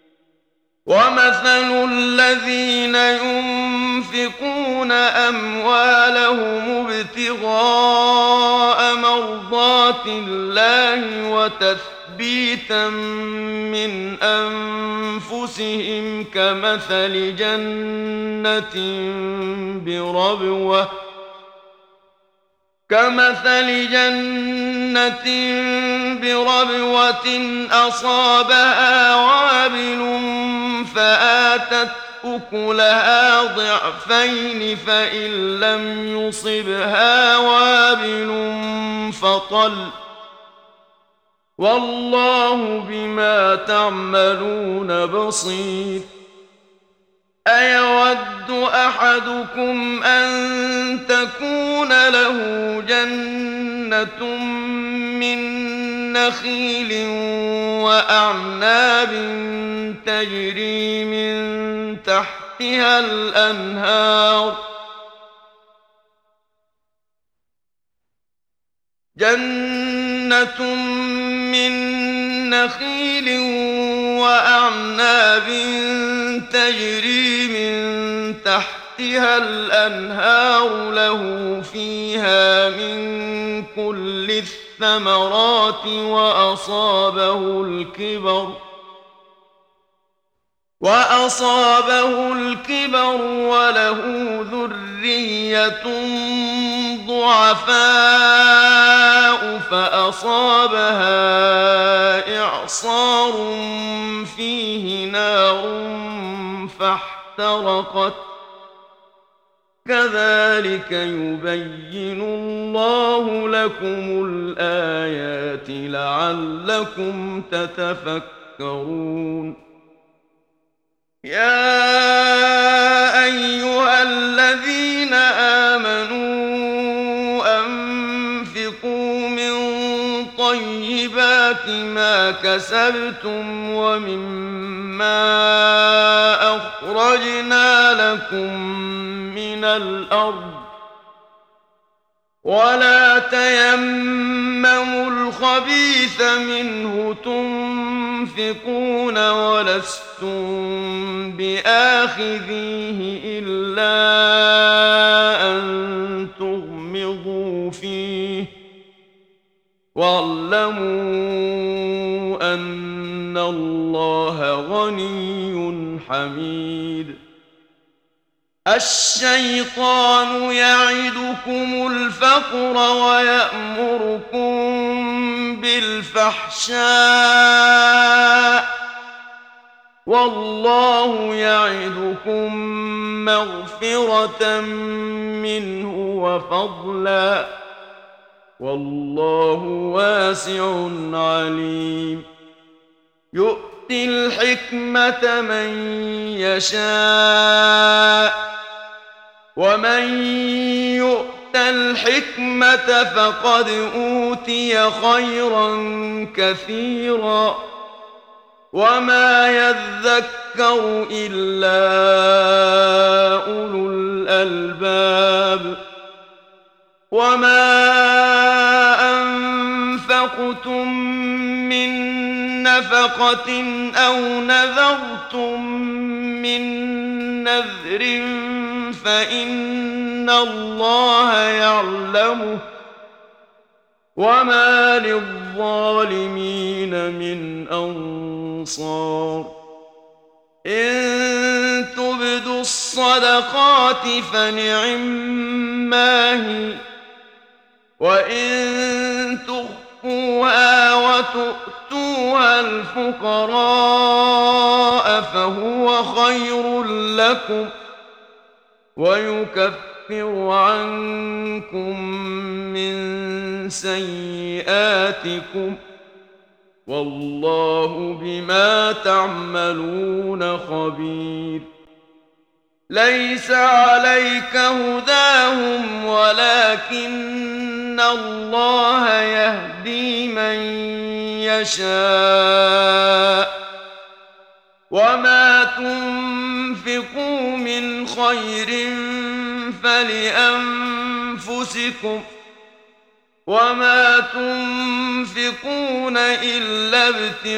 ومثل الذين ينفقون أموالهم ابتغاء مرضات الله وتثبيتا من أنفسهم كمثل جنة بربوة أصابها وابل فآتت أكلها ضعفين فإن لم يصبها وابل فطل والله بما تعملون بصير. أيود أحدكم أن تكون له جنة من نخيل وأعناب تجري من تحتها الأنهار له فيها من كل الثمرات وأصابه الكبر وله ذرية ضعفاء فأصابها إعصار فيه نار فاحترقت كذلك يبين الله لكم الآيات لعلكم تتفكرون. يا أيها الذين آمنوا أنفقوا من طيبات ما كسبتم ومما أخرجنا لكم من الأرض ولا تيمموا الخبيث منه تنفقون ولستم بآخذيه إلا أن تغمضوا فيه واعلموا أن الله غني حميد. الشيطان يعدكم الفقر ويأمركم بالفحشاء والله يعدكم مغفرة منه وفضلا والله واسع عليم. يؤتي الحكمة من يشاء ومن يؤت الحكمة فقد أوتي خيرا كثيرا وما يذكر إلا أولو الألباب. وما أنفقتم من نفقة أو نذرتم من نذر فإن الله يعلمه وما للظالمين من أنصار. إن تبدوا الصدقات فنعما هي وإن تخفوها وتؤتوها الفقراء فهو خير لكم ويكفر عنكم من سيئاتكم والله بما تعملون خبير. ليس عليك هداهم ولكن الله يهدي من يشاء وما تنفقوا من خير فلأنفسكم وما تنفقون إلا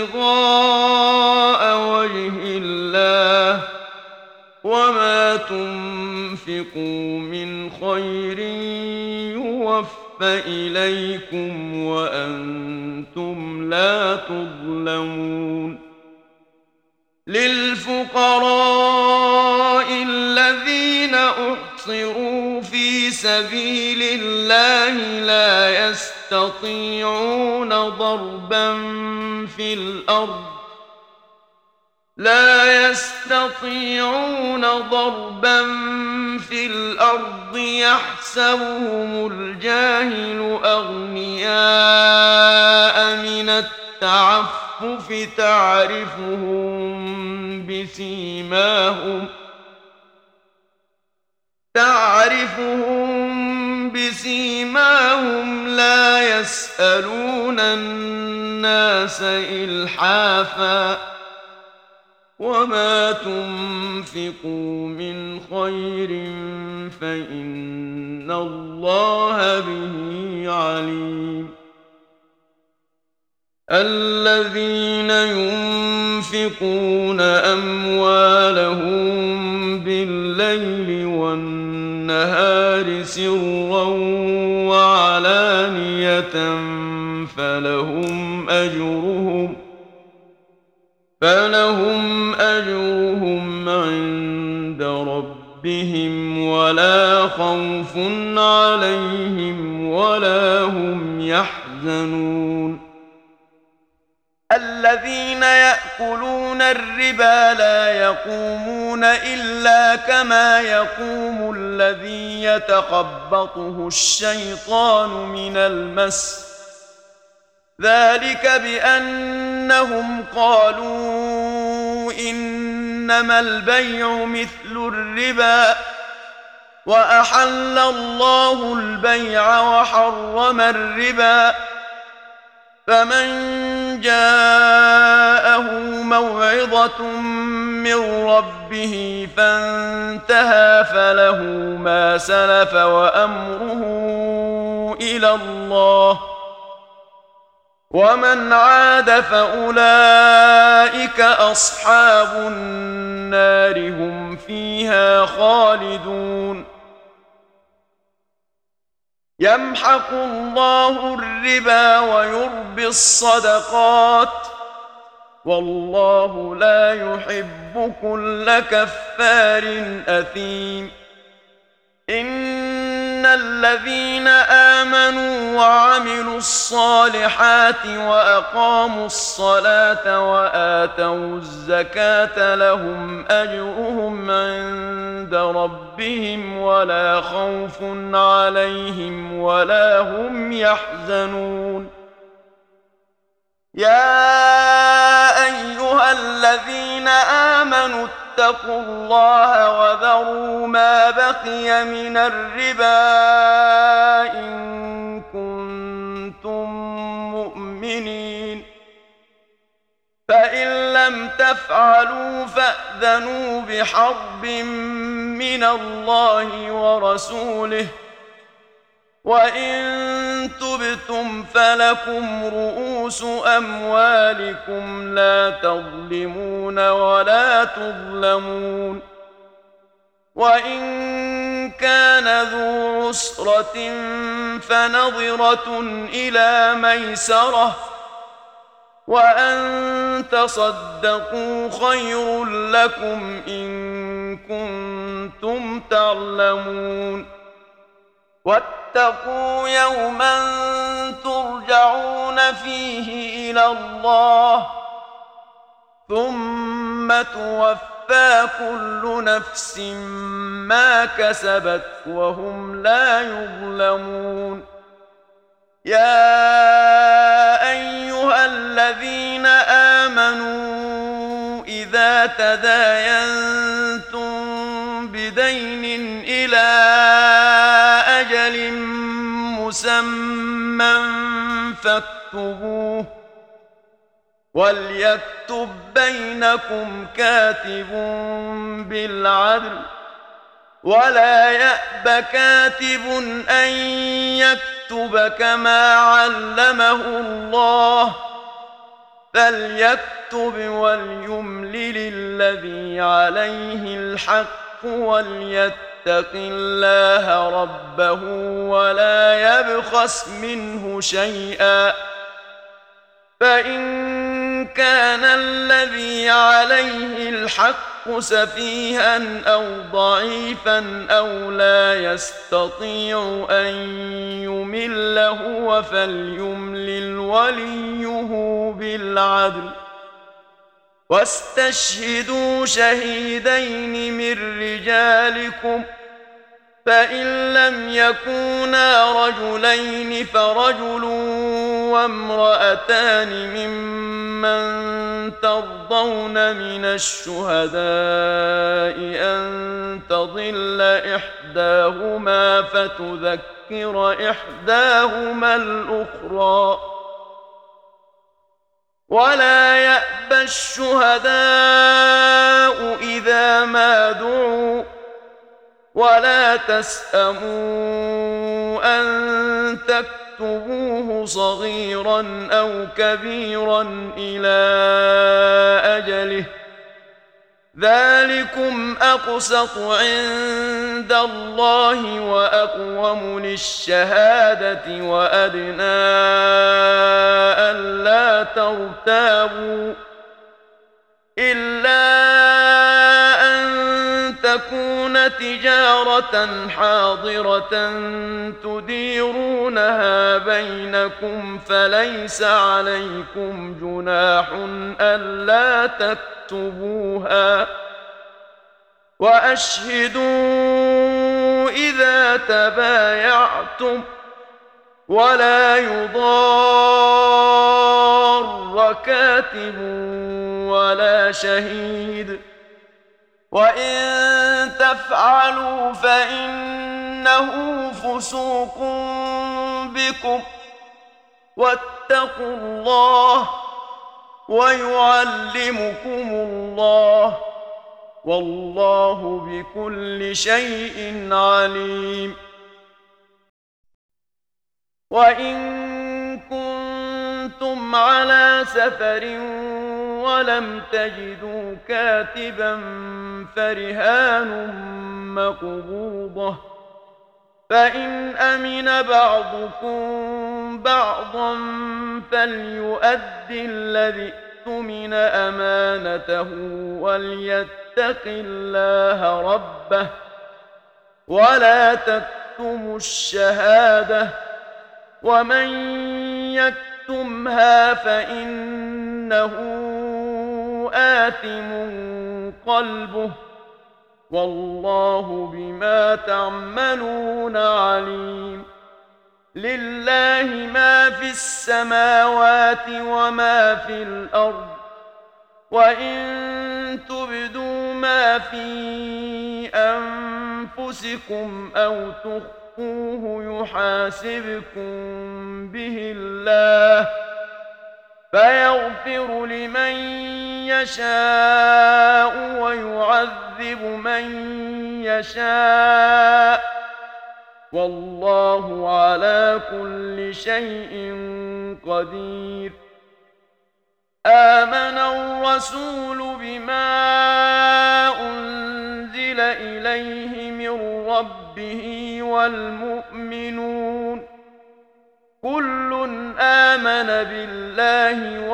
ابتغاء وجه الله وما تنفقوا من خير يوفى إليكم وأنتم لا تظلمون. للفقراء الذين أحصروا في سبيل الله لا يستطيعون ضربا في الأرض يحسبهم الجاهل أغنياء من التعفف تعرفهم بسيماهم لا يسألون الناس إلحافا وما تنفقوا من خير فإن الله به عليم. الذين ينفقون أموالهم بالليل والنهار سرا وعلانية فلهم أجرهم عند ربهم ولا خوف عليهم ولا هم يحزنون. الذين يأكلون الربا لا يقومون إلا كما يقوم الذي يتخبطه الشيطان من المس، ذلك بأنهم قالوا إنما البيع مثل الربا وأحل الله البيع وحرم الربا، فمن جاءه موعظة من ربه فانتهى فله ما سلف وأمره إلى الله، ومن عاد فأولئك أصحاب النار هم فيها خالدون. يمحق الله الربا ويربي الصدقات والله لا يحب كل كفار أثيم. إن الذين آمنوا وعملوا الصالحات وأقاموا الصلاة وآتوا الزكاة لهم أجرهم عند ربهم ولا خوف عليهم ولا هم يحزنون. يا أيها الذين آمنوا اتقوا الله وذروا ما بقي من الربا إن كنتم مؤمنين، فإن لم تفعلوا فأذنوا بحرب من الله ورسوله، وإن تبتم فلكم رؤوس أموالكم لا تظلمون ولا تظلمون. وإن كان ذو عسرة فنظرة إلى ميسرة، وأن تصدقوا خير لكم إن كنتم تعلمون. واتقوا يوما ترجعون فيه إلى الله ثم توفى كل نفس ما كسبت وهم لا يظلمون. يا أيها الذين آمنوا إذا تداينتم بدين إلى أجل مسمى فاكتبوه، وليكتب بينكم كاتب بالعدل ولا يأب كاتب أن يكتب كما علمه الله، فليكتب وليملل الذي عليه الحق وليتق الله ربه ولا يبخس منه شيئا، فإن كان الذي عليه الحق سفيها أو ضعيفا أو لا يستطيع أن يمل هو فليملل وليه بالعدل. واستشهدوا شهيدين من رجالكم، فإن لم يكونا رجلين فرجل وامرأتان ممن ترضون من الشهداء أن تضل إحداهما فتذكر إحداهما الأخرى، ولا يأبى الشهداء إذا ما دعوا، ولا تسأموا أن تكتبوه صغيرا أو كبيرا إلى أجله، ذلكم أقسط عند الله وأقوم للشهادة وأدنى ألا ترتابوا، إلا أن تكون تجارة حاضرة تديرونها بينكم فليس عليكم جناح ألا تكتبوها وأشهدوا إذا تبايعتم ولا يضار كاتب ولا شهيد وإن تفعلوا فإنه فسوق بكم واتقوا الله ويعلمكم الله والله بكل شيء عليم. وإن كنتم على سفر ولم تجدوا كاتبا فرهان مقبوضة فإن أمن بعضكم بعضا فليؤدي الذي اؤتمن أمانته وليتق الله ربه ولا تكتموا الشهادة ومن يكتمها فإنه آثم قلبه والله بما تعملون عليم. لله ما في السماوات وما في الأرض وإن تبدوا ما في أنفسكم أو تخفوه يحاسبكم به الله فيغفر لمن يشاء ويعذب من يشاء والله على كل شيء قدير. آمن الرسول بما أنزل إليه من ربه والمؤمنون كل آمن بالله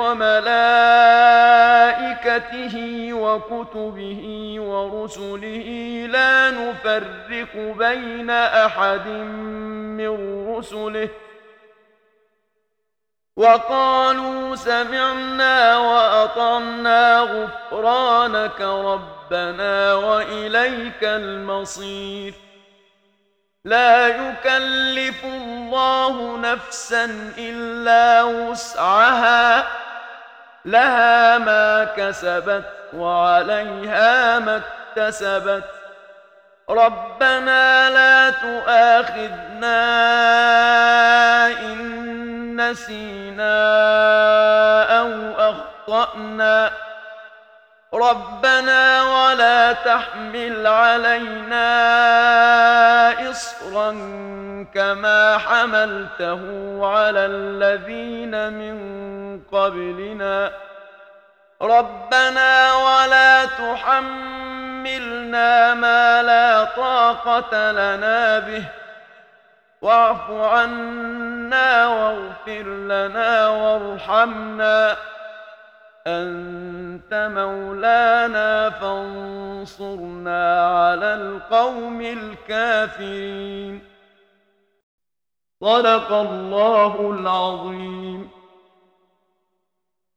وملائكته وكتبه ورسله لا نفرق بين أحد من رسله وقالوا سمعنا وأطعنا غفرانك ربنا وإليك المصير. لا يكلف الله نفسا إلا وسعها لها ما كسبت وعليها ما اكتسبت ربنا لا تؤاخذنا إن نسينا أو أخطأنا ربنا ولا تحمل علينا إصرا كما حملته على الذين من قبلنا ربنا ولا تحملنا ما لا طاقة لنا به واعف عنا واغفر لنا وارحمنا أنت مولانا فانصرنا على القوم الكافرين. صدق الله العظيم.